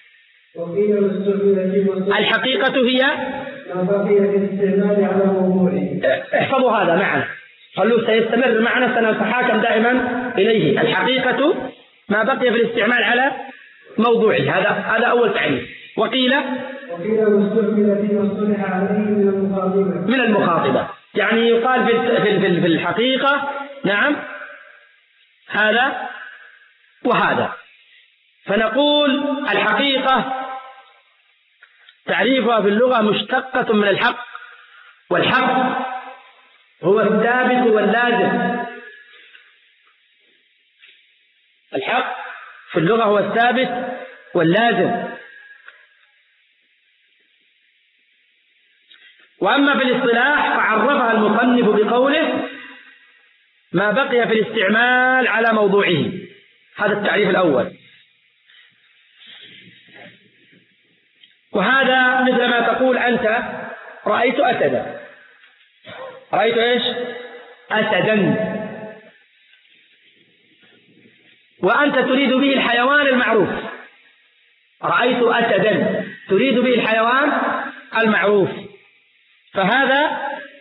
الحقيقة هي ما بقي في الاستعمال على موضوعه. احفظوا هذا معنا، خلوه سيستمر معنا، سنتحاكم دائما إليه. الحقيقة ما بقي في الاستعمال على موضوعه، هذا هذا أول تعريف. وقيل وقيل مستعمل فيما اصطلح عليه من المخاطبة من المخاطبة، يعني يقال في في في الحقيقة نعم هذا وهذا. فنقول الحقيقة تعريفها في اللغة مشتقة من الحق، والحق هو الثابت واللازم. الحق في اللغة هو الثابت واللازم. وأما في الاصطلاح فعرفها المصنف بقوله ما بقي في الاستعمال على موضوعه. هذا التعريف الأول. وهذا مثل ما تقول أنت رأيت أسدا، رأيت إيش؟ أسدا، وأنت تريد به الحيوان المعروف. رأيت أسدا تريد به الحيوان المعروف، فهذا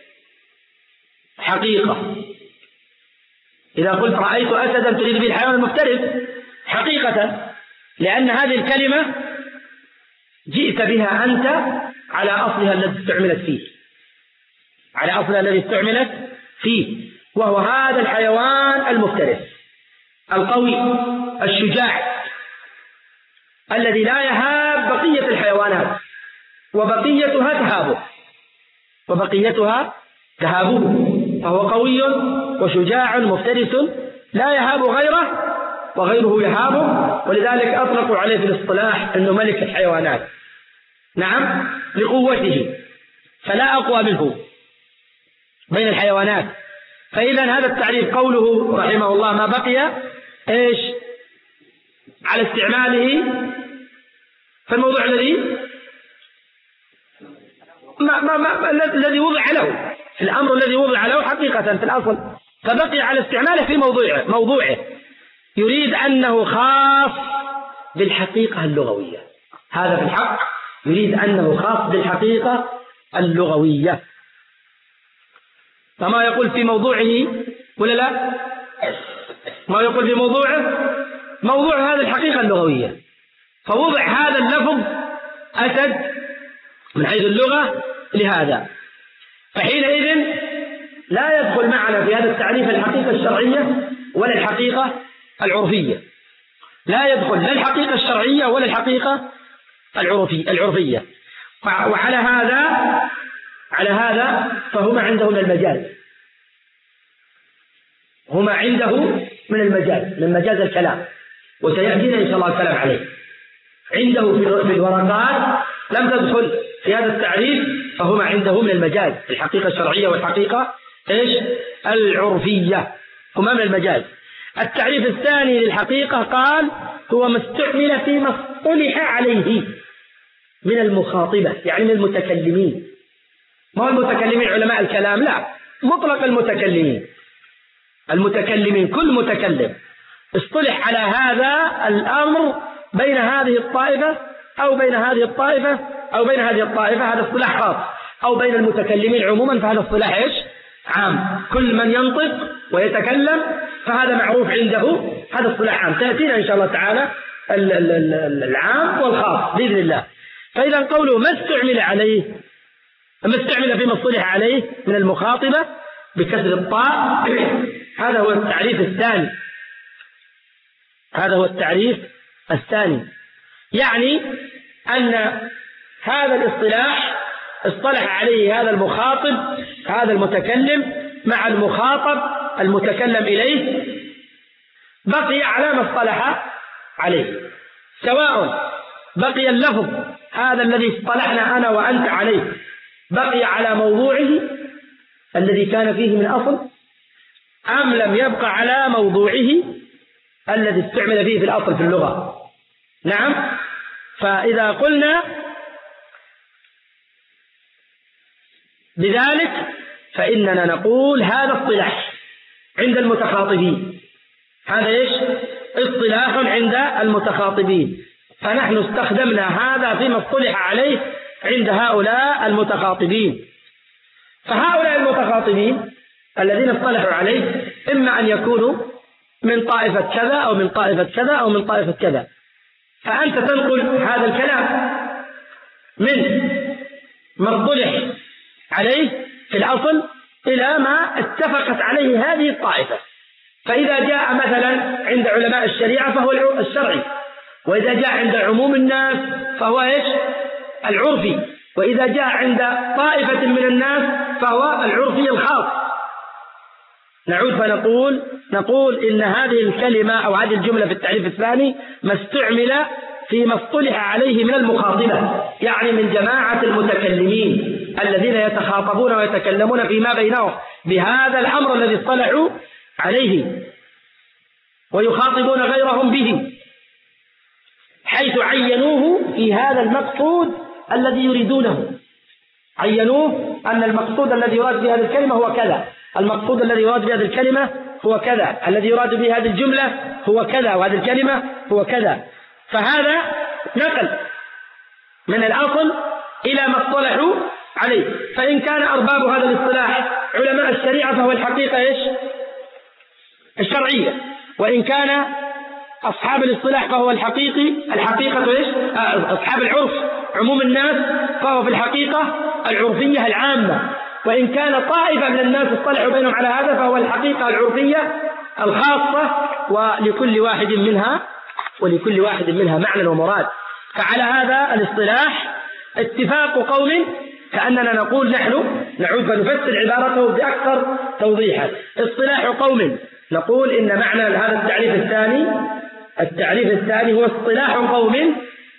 حقيقة. إذا قلت رأيت أسدا تريد به الحيوان المفترس حقيقة، لأن هذه الكلمة جئت بها أنت على أصلها الذي استعملت فيه، على أصلها الذي استعملت فيه، وهو هذا الحيوان المفترس القوي الشجاع الذي لا يهاب بقية الحيوانات، وبقيتها تهابه وبقيتها تهابه فهو قوي وشجاع مفترس لا يهاب غيره وغيره يهابه. ولذلك أطلقوا عليه في الاصطلاح أنه ملك الحيوانات. نعم، لقوته، فلا أقوى منه بين الحيوانات. فإذا هذا التعريف قوله رحمه الله ما بقي إيش على استعماله في الموضوع الذي ما ما ما الذي وضع له، في الأمر الذي وضع له حقيقة في الأصل، فبقي على استعماله في موضوعه موضوعه يريد أنه خاص بالحقيقة اللغوية. هذا في الحق يريد أنه خاص بالحقيقة اللغوية، فما يقول في موضوعه ولا لا؟ ما يقول في موضوعه موضوع هذه الحقيقة اللغوية، فوضع هذا اللفظ أسد من حيث اللغة لهذا، فحينئذ لا يدخل معنا في هذا التعريف الحقيقة الشرعية ولا الحقيقة العرفية، لا يدخل لا الحقيقة الشرعية ولا الحقيقة العرفية. وعلى هذا على هذا فهما عنده من المجاز، هما عنده من المجاز من مجاز الكلام، وسيأتينا إن شاء الله الكلام عليه. عنده في الورقات لم تدخل في هذا التعريف، فهما عنده من المجاز الحقيقة الشرعية والحقيقة إيش العرفية، هما من المجاز. التعريف الثاني للحقيقة قال هو ما استعمل فيما اصطلح عليه من المخاطبة، يعني من المتكلمين، ما هو المتكلمين علماء الكلام، لا، مطلق المتكلمين المتكلمين كل متكلم اصطلح على هذا الأمر بين هذه الطائفة أو بين هذه الطائفة أو بين هذه الطائفة، هذا اصطلاح خاص، أو بين المتكلمين عموما فهذا اصطلاح إيش عام، كل من ينطق ويتكلم فهذا معروف عنده، هذا اصطلاح عام. تأتينا إن شاء الله تعالى العام والخاص بإذن الله. فإذا قوله ما استعمل عليه ما استعمل فيما اصطلح عليه من المخاطبة بكسر الطاء، هذا هو التعريف الثاني هذا هو التعريف الثاني يعني أن هذا الاصطلاح اصطلح عليه هذا المخاطب هذا المتكلم مع المخاطب المتكلم إليه، بقي على ما اصطلح عليه، سواء بقي اللفظ هذا الذي اصطلحنا أنا وأنت عليه بقي على موضوعه الذي كان فيه من أصل، أم لم يبقى على موضوعه الذي استعمل فيه في الأصل في اللغة. نعم، فإذا قلنا بذلك فإننا نقول هذا اصطلاح عند المتخاطبين، هذا إيش اصطلاح عند المتخاطبين، فنحن استخدمنا هذا فيما اصطلح عليه عند هؤلاء المتخاطبين. فهؤلاء المتخاطبين الذين اصطلحوا عليه إما أن يكونوا من طائفة كذا أو من طائفة كذا أو من طائفة كذا، فأنت تنقل هذا الكلام من ما اصطلح عليه في الأصل إلى ما اتفقت عليه هذه الطائفة. فإذا جاء مثلا عند علماء الشريعة فهو الشرعي، وإذا جاء عند عموم الناس فهو إيش العرفي، وإذا جاء عند طائفة من الناس فهو العرفي الخاص. نعود فنقول نقول إن هذه الكلمة أو هذه الجملة في التعريف الثاني ما استعمل فيما اصطلح عليه من المخاطبة، يعني من جماعة المتكلمين الذين يتخاطبون ويتكلمون فيما بينهم بهذا الأمر الذي اصطلحوا عليه ويخاطبون غيرهم به، حيث عينوه في هذا المقصود الذي يريدونه، عينوه أن المقصود الذي يراد بهذه الكلمة هو كذا، المقصود الذي يراد بهذه الكلمة هو كذا، الذي يراد بهذه الجملة هو كذا، وهذه الكلمة هو كذا. فهذا نقل من الأصل إلى ما اصطلحوا عليه. فإن كان أرباب هذا الاصطلاح علماء الشريعة فهو الحقيقة إيش الشرعية، وإن كان أصحاب الاصطلاح فهو الحقيقي الحقيقة إيش أصحاب العرف عموم الناس فهو في الحقيقة العرفية العامة، وإن كان طائفة من الناس اصطلحوا بينهم على هذا فهو الحقيقة العرفية الخاصة، ولكل واحد منها ولكل واحد منها معنى ومراد. فعلى هذا الاصطلاح اتفاق قوم، كأننا نقول نحن نعود فنفسر عبارته بأكثر توضيحا، اصطلاح قوم نقول إن معنى هذا التعريف الثاني التعريف الثاني هو اصطلاح قوم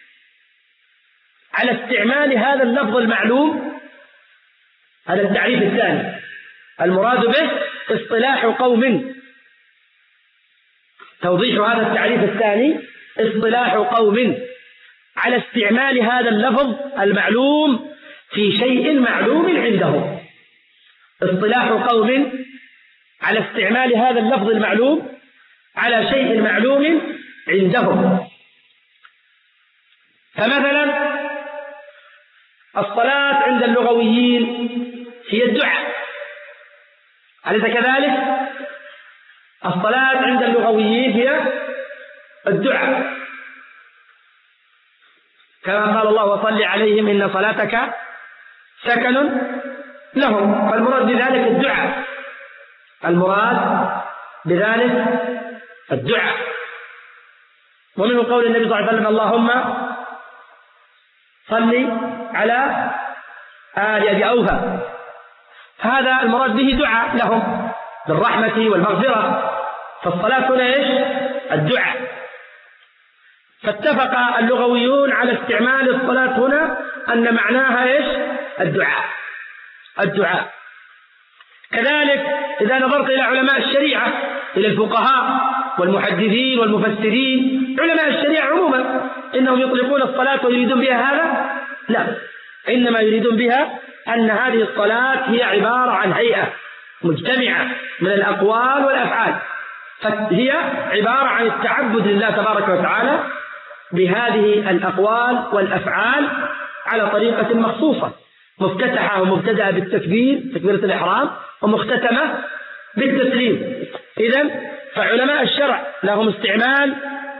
على استعمال هذا اللفظ المعلوم. هذا التعريف الثاني المراد به اصطلاح قوم توضيح هذا التعريف الثاني: اصطلاح قوم على استعمال هذا اللفظ المعلوم في شيء معلوم عندهم. اصطلاح قوم على استعمال هذا اللفظ المعلوم على شيء معلوم عندهم. فمثلا الصلاة عند اللغويين هي الدعاء، أليس كذلك؟ الصلاة عند اللغويين هي الدعاء، كما قال الله: وصل عليهم إن صلاتك سكن لهم. فالمراد بذلك الدعاء، المراد بذلك الدعاء. ومنه قول النبي صلى الله عليه وسلم: اللهم صل على آل أبي أوفى. هذا المراد به دعاء لهم بالرحمة والمغفرة. فالصلاة هنا إيش؟ الدعاء. فاتفق اللغويون على استعمال الصلاة هنا أن معناها إيش؟ الدعاء، الدعاء. كذلك إذا نظرت إلى علماء الشريعة، إلى الفقهاء والمحدثين والمفسرين، علماء الشريعة عموما، إنهم يطلقون الصلاة ويريدون بها هذا؟ لا، إنما يريدون بها أن هذه الصلاة هي عبارة عن هيئة مجتمعة من الأقوال والأفعال، فهي عبارة عن التعبد لله تبارك وتعالى بهذه الأقوال والأفعال على طريقة مخصوصة، مفتتحة ومبتدأة بالتكبير تكبيرة الإحرام، ومختتمة بالتسليم. إذن فعلماء الشرع لهم استعمال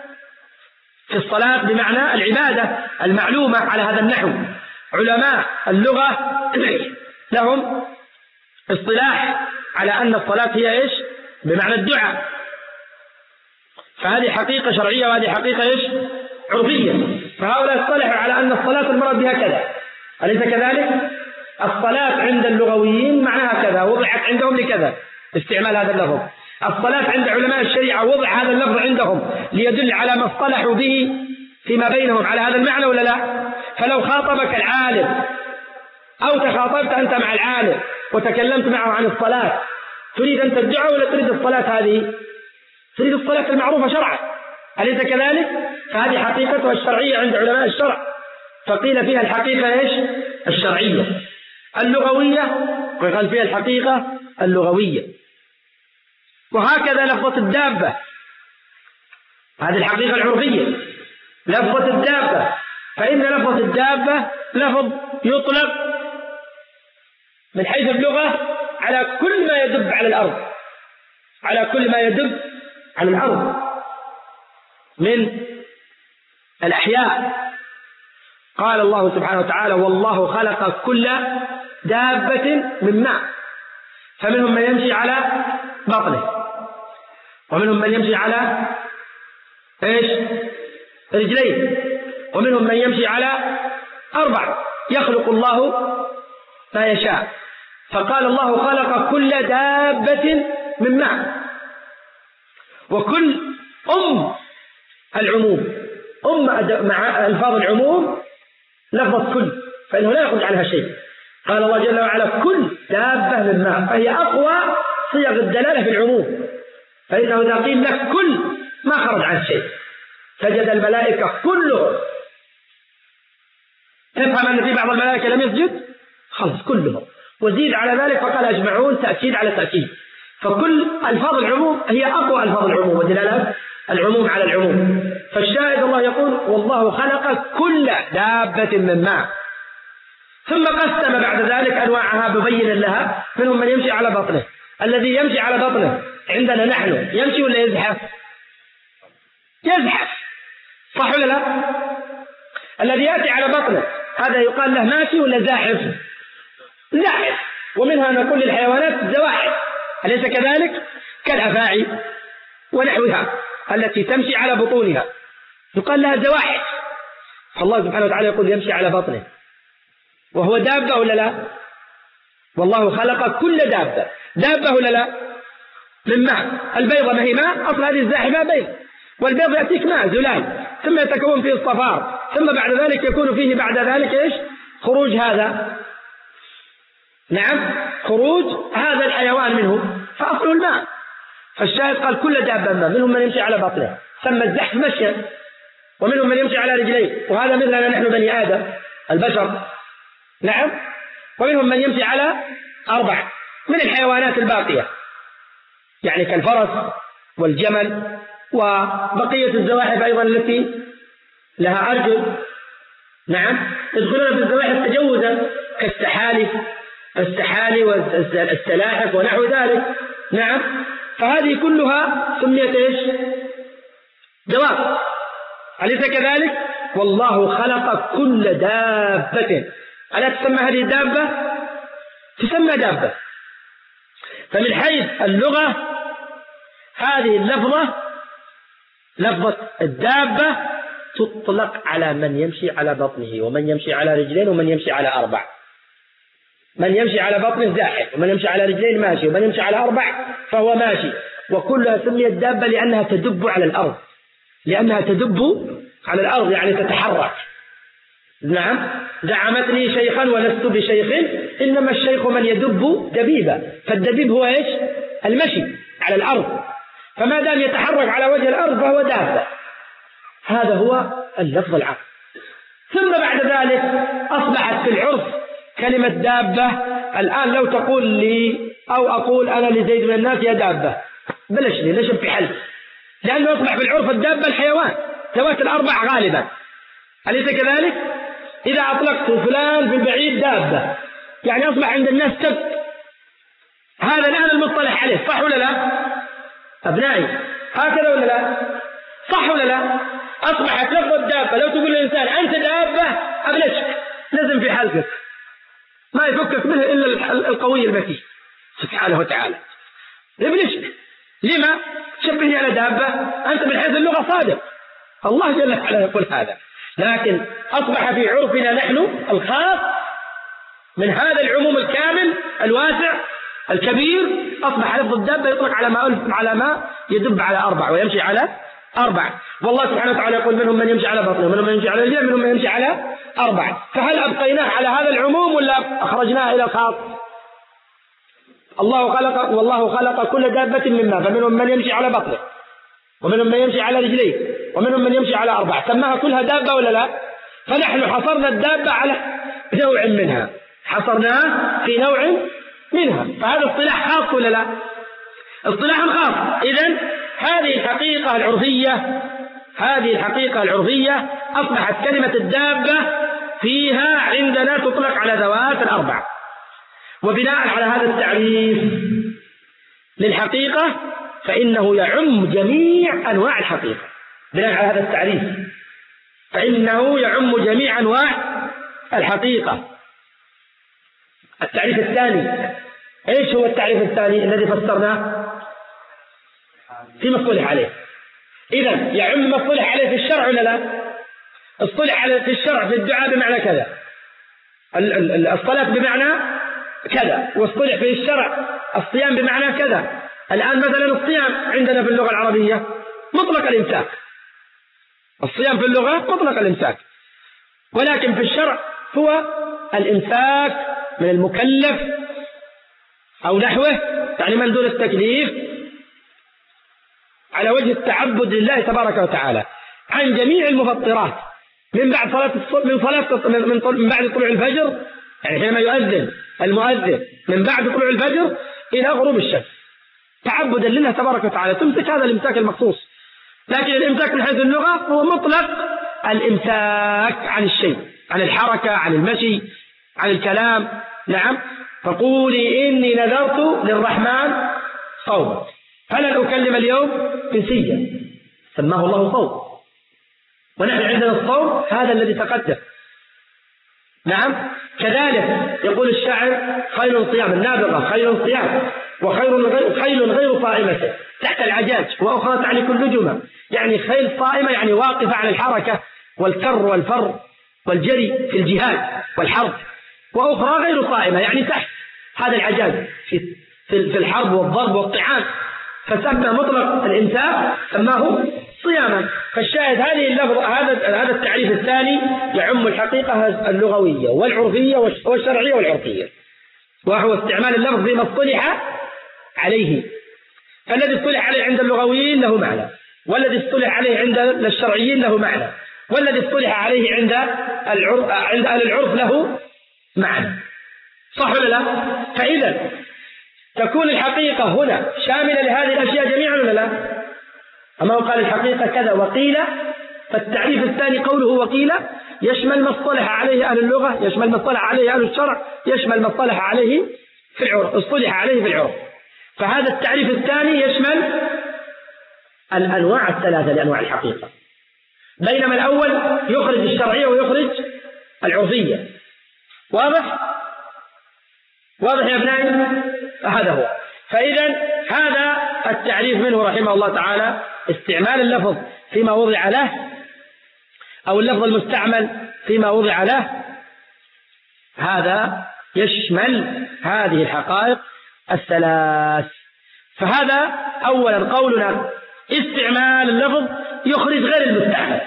في الصلاة بمعنى العبادة المعلومة على هذا النحو. علماء اللغة لهم اصطلاح على أن الصلاة هي إيش؟ بمعنى الدعاء. فهذه حقيقة شرعية وهذه حقيقة إيش؟ عرفية. فهؤلاء اصطلحوا على أن الصلاة المراد بها كذا، أليس كذلك؟ الصلاة عند اللغويين معناها كذا، وضعت عندهم لكذا، استعمال هذا اللفظ. الصلاة عند علماء الشريعة وضع هذا اللفظ عندهم ليدل على ما اصطلحوا به فيما بينهم على هذا المعنى، ولا لا؟ فلو خاطبك العالم أو تخاطبت أنت مع العالم وتكلمت معه عن الصلاة، تريد أنت الدعاء ولا تريد الصلاة هذه؟ تريد الصلاة المعروفة شرعا، أليس كذلك؟ فهذه حقيقتها الشرعية عند علماء الشرع، فقيل فيها الحقيقة إيش؟ الشرعية. اللغوية وقال فيها الحقيقة اللغوية. وهكذا لفظة الدابة، هذه الحقيقة العرفية. لفظة الدابة، فإن لفظة الدابة لفظ يطلق من حيث اللغة على كل ما يدب على الأرض، على كل ما يدب على الأرض من الأحياء. قال الله سبحانه وتعالى: والله خلق كل دابة من ماء، فمنهم من يمشي على بطنه، ومنهم من يمشي على ايش؟ رجلين، ومنهم من يمشي على أربع. يخلق الله ما يشاء. فقال الله خلق كل دابة من ماء. وكل أم العموم، أم مع ألفاظ العموم لفظة كل، فإنه لا يخرج عنها شيء. قال الله جل وعلا: كل دابة من ماء، فهي أقوى صيغ الدلالة في العموم، فإنه إذا قيل لك كل ما خرج عن شيء. سجد الملائكة كلهم، تفهم أن في بعض الملائكة لم يسجد، خلص كلهم، وزيد على ذلك فقال أجمعون، تأكيد على تأكيد. فكل ألفاظ العموم هي أقوى ألفاظ العموم ودلالات العموم على العموم. فالشاهد الله يقول: والله خلق كل دابة من ماء، ثم قسم بعد ذلك أنواعها مبينا لها. منهم من يمشي على بطنه. الذي يمشي على بطنه عندنا نحن يمشي ولا يزحف؟ يزحف، صح ولا لا؟ الذي يأتي على بطنه هذا يقال له ماشي ولا زاحف؟ زاحف. ومنها نقول للحيوانات زواحف، أليس كذلك؟ كالأفاعي ونحوها التي تمشي على بطونها يقال لها زواحف. فالله سبحانه وتعالى يقول يمشي على بطنه، وهو دابة ولا لا؟ والله خلق كل دابة، دابة ولا لا؟ من ماء. البيضة ما هي ماء، أصل هذه الزاحفة بيض، والبيض يأتيك ماء زلال، ثم يتكون فيه الصفار، ثم بعد ذلك يكون فيه بعد ذلك إيش؟ خروج هذا، نعم، خروج هذا الحيوان منه، فأصله الماء. فالشاهد قال كل دابة ما منهم من يمشي على بطنه، سمى الزحف مشيا، ومنهم من يمشي على رجلين، وهذا مثلنا نحن بني آدم البشر، نعم، ومنهم من يمشي على أربع من الحيوانات الباقية، يعني كالفرس والجمل وبقية الزواحف أيضا التي لها أرجل، نعم، يدخلون في الزواحف تجوزا كالسحالي السحالي والسلاحف ونحو ذلك، نعم. فهذه كلها سميت ايش؟ دواب، أليس كذلك؟ والله خلق كل دابة، ألا تسمى هذه الدابة؟ تسمى دابة. فمن حيث اللغة هذه اللفظة لفظة الدابة تطلق على من يمشي على بطنه، ومن يمشي على رجلين، ومن يمشي على أربع. من يمشي على بطنه زاحف، ومن يمشي على رجلين ماشي، ومن يمشي على أربع فهو ماشي. وكلها سميت دابة لأنها تدب على الأرض، لأنها تدب على الأرض يعني تتحرك. نعم، زعمتني شيخا ولست بشيخ، إنما الشيخ من يدب دبيبا، فالدبيب هو إيش؟ المشي على الأرض، فما دام يتحرك على وجه الأرض فهو دابة. هذا هو اللفظ العام. ثم بعد ذلك أصبحت في العرف كلمة دابة. الآن لو تقول لي أو أقول أنا لزيد من الناس يا دابة، بلش لي ليش بحل، لأنه أصبح في العرف الدابة الحيوان ذوات الأربع غالبا، أليس كذلك؟ إذا أطلقت فلان في البعيد دابة يعني أصبح عند الناس سبت، هذا الآن المصطلح عليه، صح ولا لا؟ أبنائي هكذا ولا لا؟ صح ولا لا؟ أصبحت لفظ الدابة لو تقول للإنسان أنت دابة أبلشك، لازم في حلقك ما يفكك منه إلا القوي المتين سبحانه وتعالى، ابلشك. لما؟ شبهني على دابة، أنت من حيث اللغة صادق، الله جل وعلا يقول هذا. لكن أصبح في عرفنا نحن الخاص من هذا العموم الكامل الواسع الكبير، أصبح لفظ الدابة يطلق على ما على ما يدب على أربع ويمشي على أربع. والله سبحانه وتعالى يقول منهم من يمشي على بطنه، منهم من يمشي على رجله، منهم من يمشي على أربع. فهل أبقيناه على هذا العموم ولا أخرجناه إلى الخاص؟ الله خلق والله خلق كل دابة مما، فمنهم من يمشي على بطنه، ومنهم من يمشي على رجليه، ومنهم من يمشي على أربع. سماها كلها دابة ولا لا؟ فنحن حصرنا الدابة على نوع منها، حصرناها في نوع منها، فهذا اصطلاح خاص ولا لا؟ اصطلاح خاص. إذن هذه الحقيقة العرفية هذه الحقيقة العرفية أصبحت كلمة الدابة فيها عندنا تطلق على ذوات الأربع. وبناء على هذا التعريف للحقيقة فإنه يعم جميع أنواع الحقيقة. بناء على هذا التعريف فإنه يعم جميع أنواع الحقيقة. التعريف الثاني، إيش هو التعريف الثاني الذي فسرناه؟ فيما اصطلح عليه. إذن يعم ما اصطلح عليه في الشرع ولا لا؟ اصطلح عليه في الشرع في الدعاء بمعنى كذا، الصلاة بمعنى كذا، واصطلح في الشرع الصيام بمعنى كذا. الآن مثلا الصيام عندنا في اللغة العربية مطلق الإمساك، الصيام في اللغة مطلق الإمساك، ولكن في الشرع هو الإمساك من المكلف أو نحوه، يعني من دون التكليف، على وجه التعبد لله تبارك وتعالى عن جميع المفطرات من بعد صلاة الصبح، من صلاة من بعد طلوع الفجر، يعني حينما يؤذن المؤذن من بعد طلوع الفجر إلى غروب الشمس، تعبدا لله تبارك وتعالى تمسك هذا الإمساك المخصوص. لكن الإمساك من حيث اللغة هو مطلق الإمساك عن الشيء، عن الحركة، عن المشي، عن الكلام. نعم، فقولي إني نذرت للرحمن صوما فلن أكلم اليوم إنسيا، سماه الله صوم، ونحن عندنا الصوم هذا الذي تقدم. نعم، كذلك يقول الشاعر خيل صيام النابغة خيل صيام، وخيل غير خيل غير صائمة تحت العجاج، وأخرى تعني كل جمع، يعني خيل صائمة يعني واقفة عن الحركة والكر والفر والجري في الجهاد والحرب، وأخرى غير صائمة يعني تحت هذا العجاج في في الحرب والضرب والطعام، فسمى مطلق الإمساك سماه صياما. فالشاهد هذه اللفظ هذا هذا التعريف الثاني يعم الحقيقة اللغوية والعرفية والشرعية والعرفية، وهو استعمال اللفظ بما اصطلح عليه. فالذي اصطلح عليه عند اللغويين له معنى، والذي اصطلح عليه عند الشرعيين له معنى، والذي اصطلح عليه عند العرف عند أهل العرف له معنى. صح ولا لا؟ فإذا تكون الحقيقة هنا شاملة لهذه الأشياء جميعا ولا لا؟ أما هو قال الحقيقة كذا وقيل، فالتعريف الثاني قوله وقيل يشمل ما اصطلح عليه أهل اللغة، يشمل ما اصطلح عليه أهل الشرع، يشمل ما اصطلح عليه في العرف، اصطلح عليه في العرف. فهذا التعريف الثاني يشمل الأنواع الثلاثة لأنواع الحقيقة، بينما الأول يخرج الشرعية ويخرج العرفية. واضح؟ واضح يا ابنائي؟ هذا هو. فإذا هذا التعريف منه رحمه الله تعالى استعمال اللفظ فيما وضع له، أو اللفظ المستعمل فيما وضع له، هذا يشمل هذه الحقائق الثلاث. فهذا أولا قولنا استعمال اللفظ يخرج غير المستعمل،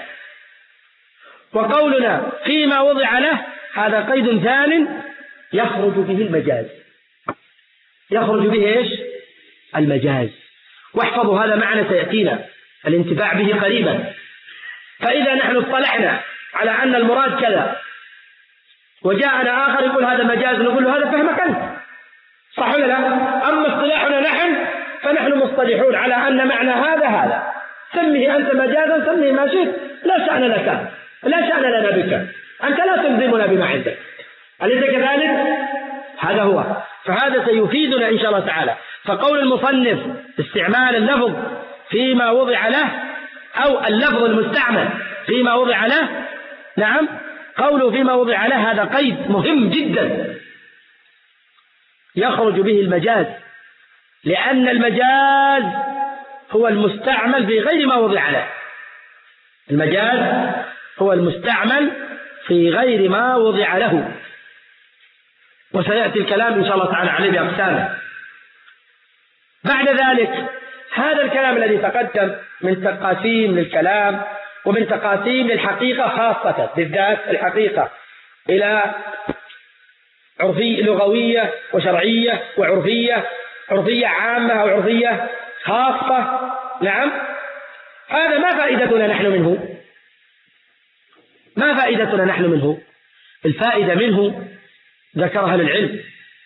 وقولنا فيما وضع له هذا قيد ثان يخرج به المجاز، يخرج به إيش؟ المجاز. واحفظوا هذا معنى سيأتينا الانتفاع به قريبا. فإذا نحن اصطلحنا على أن المراد كذا وجاءنا آخر يقول هذا مجاز، نقول له هذا فهمك أنت، صح ولا لا؟ أما اصطلاحنا نحن فنحن مصطلحون على أن معنى هذا هذا، سمه أنت مجازا سمه ما شئت، لا شأن لك، لا شأن لنا بك، أنت لا تلزمنا بما عندك، أليس كذلك؟ هذا هو. فهذا سيفيدنا إن شاء الله تعالى. فقول المصنف استعمال اللفظ فيما وضع له، أو اللفظ المستعمل فيما وضع له، نعم، قوله فيما وضع له هذا قيد مهم جدا يخرج به المجاز، لأن المجاز هو المستعمل في غير ما وضع له. المجاز هو المستعمل في غير ما وضع له، وسيأتي الكلام إن شاء الله تعالى عليه بأقسامه. بعد ذلك هذا الكلام الذي تقدم من تقاسيم للكلام ومن تقاسيم للحقيقة خاصة، بالذات الحقيقة إلى عرفية لغوية وشرعية وعرفية، عرفية عامة أو عرفية خاصة، نعم، هذا ما فائدتنا نحن منه؟ ما فائدتنا نحن منه؟ الفائدة منه ذكرها للعلم،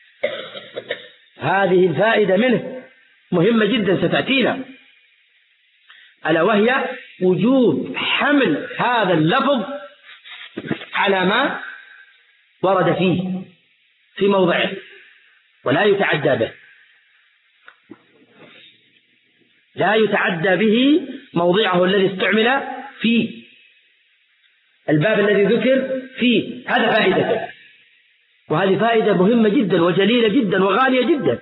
هذه الفائدة منه مهمة جدا ستأتينا، ألا وهي وجوب حمل هذا اللفظ على ما ورد فيه في موضعه ولا يتعدى به، لا يتعدى به موضعه الذي استعمل فيه، الباب الذي ذكر فيه، هذا فائدته. وهذه فائدة مهمة جدا وجليلة جدا وغالية جدا.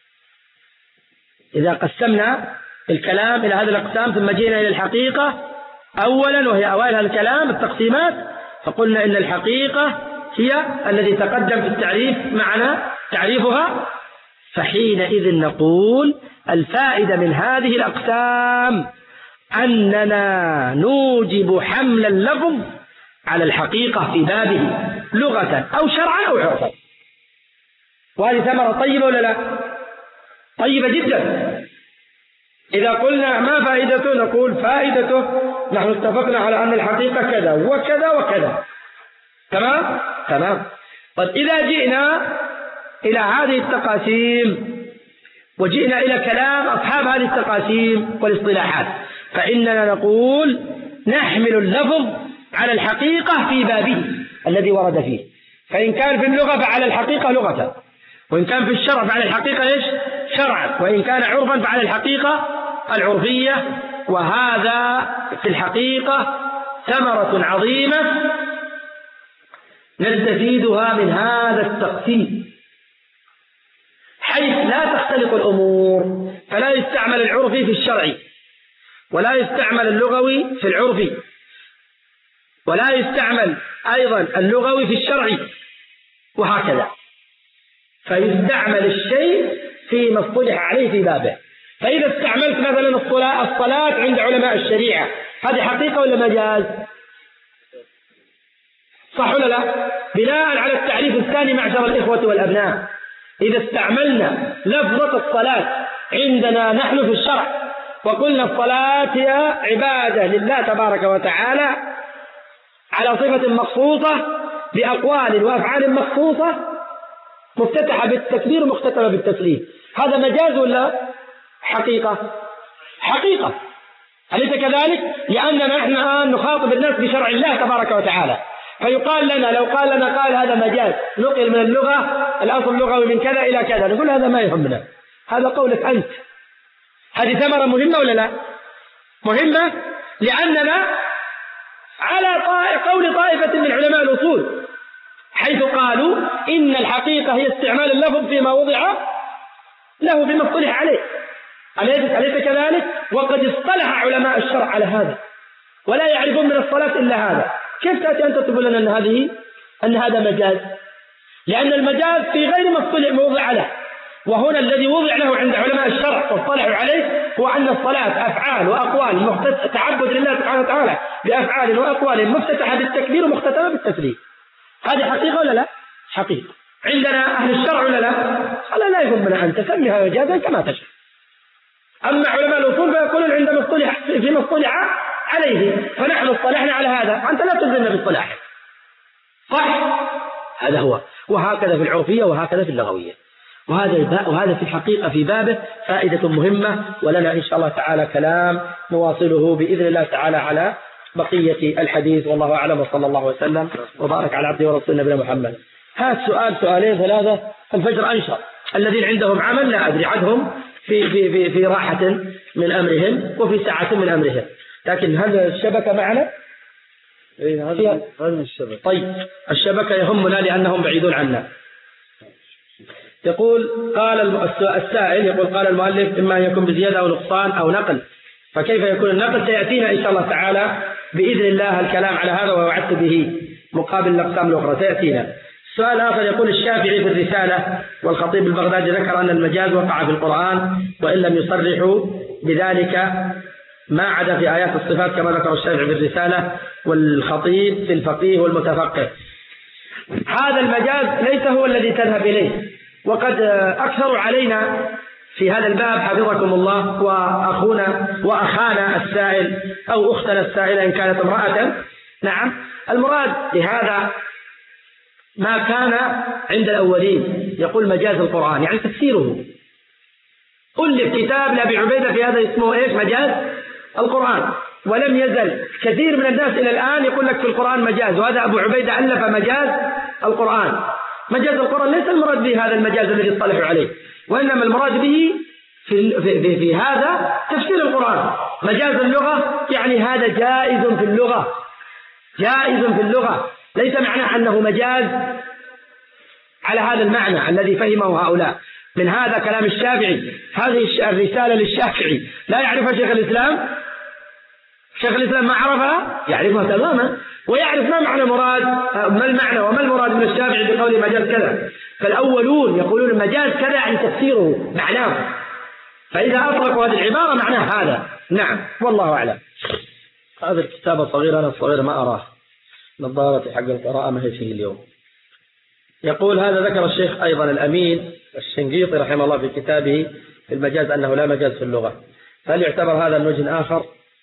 إذا قسمنا الكلام إلى هذه الأقسام ثم جينا إلى الحقيقة أولا وهي أوائل هذا الكلام التقسيمات، فقلنا إن الحقيقة هي الذي تقدم في التعريف معنا تعريفها، فحينئذ نقول الفائدة من هذه الأقسام أننا نوجب حمل اللفظ على الحقيقة في بابه لغة أو شرعا أو عرفا. وهذه ثمرة طيبة ولا لا؟ طيبة جدا. إذا قلنا ما فائدته نقول فائدته نحن اتفقنا على أن الحقيقة كذا وكذا وكذا، تمام؟ تمام. طيب إذا جئنا إلى هذه التقاسيم وجئنا إلى كلام أصحاب هذه التقاسيم والاصطلاحات، فإننا نقول نحمل اللفظ على الحقيقة في بابه الذي ورد فيه، فإن كان في اللغة فعلى الحقيقة لغة، وإن كان في الشرع فعلى الحقيقة إيش؟ شرعا، وإن كان عرفا فعلى الحقيقة العرفية. وهذا في الحقيقة ثمرة عظيمة نستفيدها من هذا التقسيم، حيث لا تختلط الأمور، فلا يستعمل العرفي في الشرع، ولا يستعمل اللغوي في العرفي، ولا يستعمل أيضا اللغوي في الشرع، وهكذا، فيستعمل الشيء فيما اصطلح عليه في بابه. فإذا استعملت مثلا الصلاة, الصلاة عند علماء الشريعة، هذه حقيقة ولا مجاز؟ صح ولا لا؟ بناء على التعريف الثاني معشر الإخوة والأبناء، إذا استعملنا لفظة الصلاة عندنا نحن في الشرع وقلنا الصلاة هي عبادة لله تبارك وتعالى على صفة مخصوصة بأقوال وأفعال مخصوصة مفتتحة بالتكبير ومختتمة بالتسليم، هذا مجاز ولا حقيقة؟ حقيقة، أليس كذلك؟ لأننا نحن الآن نخاطب الناس بشرع الله تبارك وتعالى، فيقال لنا لو قال لنا قال هذا مجاز نقل من اللغة الأصل اللغوي من كذا إلى كذا، نقول هذا ما يهمنا، هذا قولك أنت. هذه ثمرة مهمة ولا لا؟ مهمة، لأننا على قول طائفة من علماء الأصول حيث قالوا إن الحقيقة هي استعمال اللفظ فيما وضع له بما اصطلح عليه، أليس كذلك؟ وقد اصطلح علماء الشرع على هذا ولا يعرفون من الصلاة إلا هذا، كيف تأتي أنت تقول لنا أن هذه أن هذا مجاز؟ لأن المجاز في غير ما اصطلح موضع له، وهنا الذي وضع له عند علماء الشرع واصطلحوا عليه هو أن الصلاة أفعال وأقوال تعبد لله سبحانه وتعالى بأفعال وأقوال مفتتحة بالتكبير ومختتمة بالتسليم، هذه حقيقة ولا لا؟ حقيقة عندنا أهل الشرع ولا لا؟ قال لا يهمنا أن تسميها مجازا كما تشاء. أما علماء الأصول فيقولون عندما اصطلح فيما اصطلح عليه فنحن اصطلحنا على هذا، أنت لا تلزمنا باصطلاحه، صح؟ هذا هو، وهكذا في العرفية وهكذا في اللغوية، وهذا وهذا في الحقيقة في بابه فائدة مهمة، ولنا إن شاء الله تعالى كلام نواصله بإذن الله تعالى على بقية الحديث، والله أعلم، وصلى الله وسلم وبارك على عبده ورسوله نبينا محمد. هذا سؤال سؤالين ثلاثة، الفجر أنشط، الذين عندهم عمل لا أدري عنهم في في في في راحة من أمرهم وفي ساعة من أمرهم، لكن هل الشبكة معنا؟ إيه هذا هذا الشبكة. طيب الشبكة يهمنا لأنهم بعيدون عنا. يقول قال السائل يقول قال المؤلف إما أن يكون بزيادة أو نقصان أو نقل، فكيف يكون النقل؟ سيأتينا إن شاء الله تعالى بإذن الله الكلام على هذا ووعدت به مقابل الأقسام الأخرى سيأتينا. السؤال آخر يقول الشافعي في الرسالة والخطيب البغدادي ذكر أن المجاز وقع في القرآن وإن لم يصرحوا بذلك ما عدا في آيات الصفات كما ذكر الشافعي في الرسالة والخطيب في الفقيه والمتفقه. هذا المجاز ليس هو الذي تذهب إليه، وقد أكثروا علينا في هذا الباب حفظكم الله، وأخونا وأخانا السائل أو أختنا السائلة إن كانت امرأة. نعم، المراد بهذا ما كان عند الأولين، يقول مجاز القرآن يعني تفسيره. ألف كتاب لأبي عبيدة في هذا اسمه إيش؟ مجاز القرآن، ولم يزل كثير من الناس إلى الآن يقول لك في القرآن مجاز، وهذا أبو عبيدة ألف مجاز القرآن. مجاز القرآن ليس المراد به هذا المجاز الذي اصطلحوا عليه، وإنما المراد به في, في, في, في هذا تفسير القرآن. مجاز اللغة يعني هذا جائز في اللغة، جائز في اللغة، ليس معناه أنه مجاز على هذا المعنى الذي فهمه هؤلاء. من هذا كلام الشافعي، هذه الرسالة للشافعي لا يعرفها شيخ الإسلام، شيخ الإسلام ما عرفها يعرفها تماما، ويعرف ما معنى مراد ما المعنى وما المراد من الشافعي بقوله مجاز كذا. فالأولون يقولون المجاز كذا يعني تفسيره معناه، فإذا أطلقوا هذه العبارة معناه هذا. نعم والله أعلم. هذا الكتاب الصغير أنا الصغير ما أراه، نظارتي حق القراءة ما هي فيه اليوم. يقول هذا ذكر الشيخ أيضا الأمين الشنقيطي رحمه الله في كتابه في المجاز أنه لا مجاز في اللغة، هل يعتبر هذا من وجه آخر؟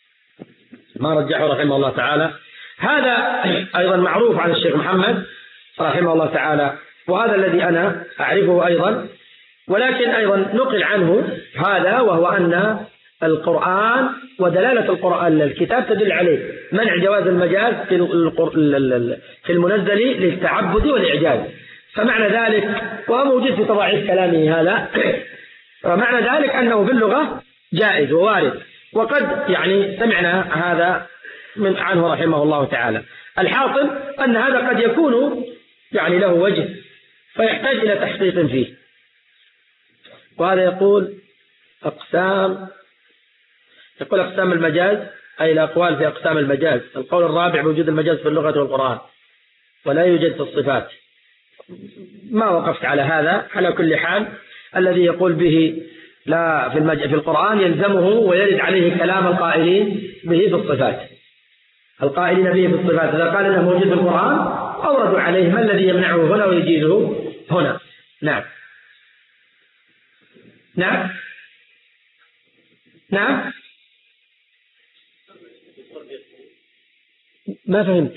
ما رجحه رحمه الله تعالى. هذا أيضا معروف عن الشيخ محمد رحمه الله تعالى، وهذا الذي أنا أعرفه أيضا، ولكن أيضا نقل عنه هذا، وهو أن القرآن ودلالة القرآن الكتاب تدل عليه منع جواز المجاز في المنزل للتعبد والإعجاز. فمعنى ذلك، وهو موجود في تضاعيف كلامه هذا، فمعنى ذلك أنه في اللغة جائز ووارد، وقد يعني سمعنا هذا من عنه رحمه الله تعالى. الحاصل أن هذا قد يكون يعني له وجه فيحتاج إلى تحقيق فيه. وهذا يقول أقسام يقول أقسام المجاز أي الأقوال في أقسام المجاز. القول الرابع بوجود المجاز في اللغة والقرآن ولا يوجد في الصفات. ما وقفت على هذا. على كل حال الذي يقول به لا في, المج... في القرآن يلزمه ويرد عليه كلام القائلين به في الصفات. القائلين به في الصفات إذا قال إنه موجود في القرآن أوردوا عليه ما الذي يمنعه هنا ويجيزه هنا. نعم نعم نعم ما فهمت.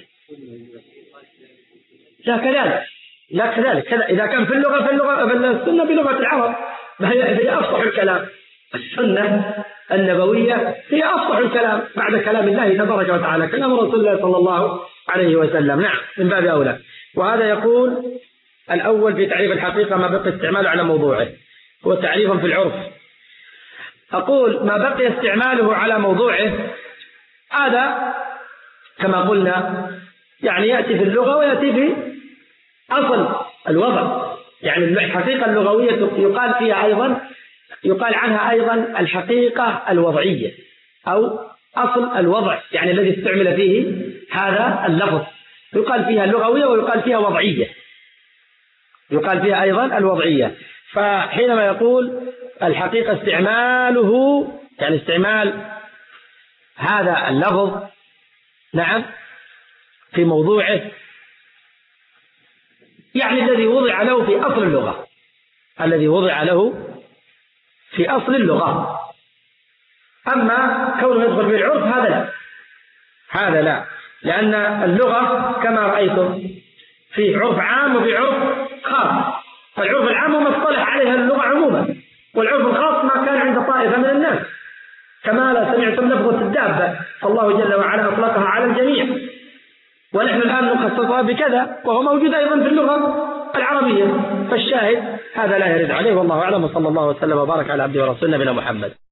لا كذلك لا كذلك كذا إذا كان في اللغة في اللغة في السنة بلغة العرب هي أفصح الكلام. السنة النبوية هي أفصح الكلام بعد كلام الله تبارك وتعالى، كلام رسول الله صلى الله عليه وسلم. نعم من باب أولى. وهذا يقول الأول في تعريف الحقيقة ما بقي استعماله على موضوعه، هو تعريف في العرف. أقول ما بقي استعماله على موضوعه هذا كما قلنا يعني يأتي في اللغة ويأتي في أصل الوضع. يعني الحقيقة اللغوية يقال فيها أيضا يقال عنها أيضا الحقيقة الوضعية أو أصل الوضع، يعني الذي استعمل فيه هذا اللفظ يقال فيها اللغوية ويقال فيها وضعية، يقال فيها أيضا الوضعية. فحينما يقول الحقيقة استعماله يعني استعمال هذا اللفظ نعم في موضوعه، يعني الذي وضع له في أصل اللغة، الذي وضع له في أصل اللغة. أما كونه يدخل في العرف هذا لا، هذا لا، لأن اللغة كما رأيتم في عرف عام وفي عرف خاص. فالعرف العام هو ما اصطلح عليها اللغة عموما، والعرف الخاص ما كان عند طائفة من الناس، كما لا سمعتم لفظة الدابة فالله جل وعلا أطلقها على الجميع، ونحن الآن نخصصها بكذا وهو موجود أيضا في اللغة العربية. فالشاهد هذا لا يرد عليه، والله أعلم، وصلى الله وسلم وبارك على عبده ورسوله نبينا محمد.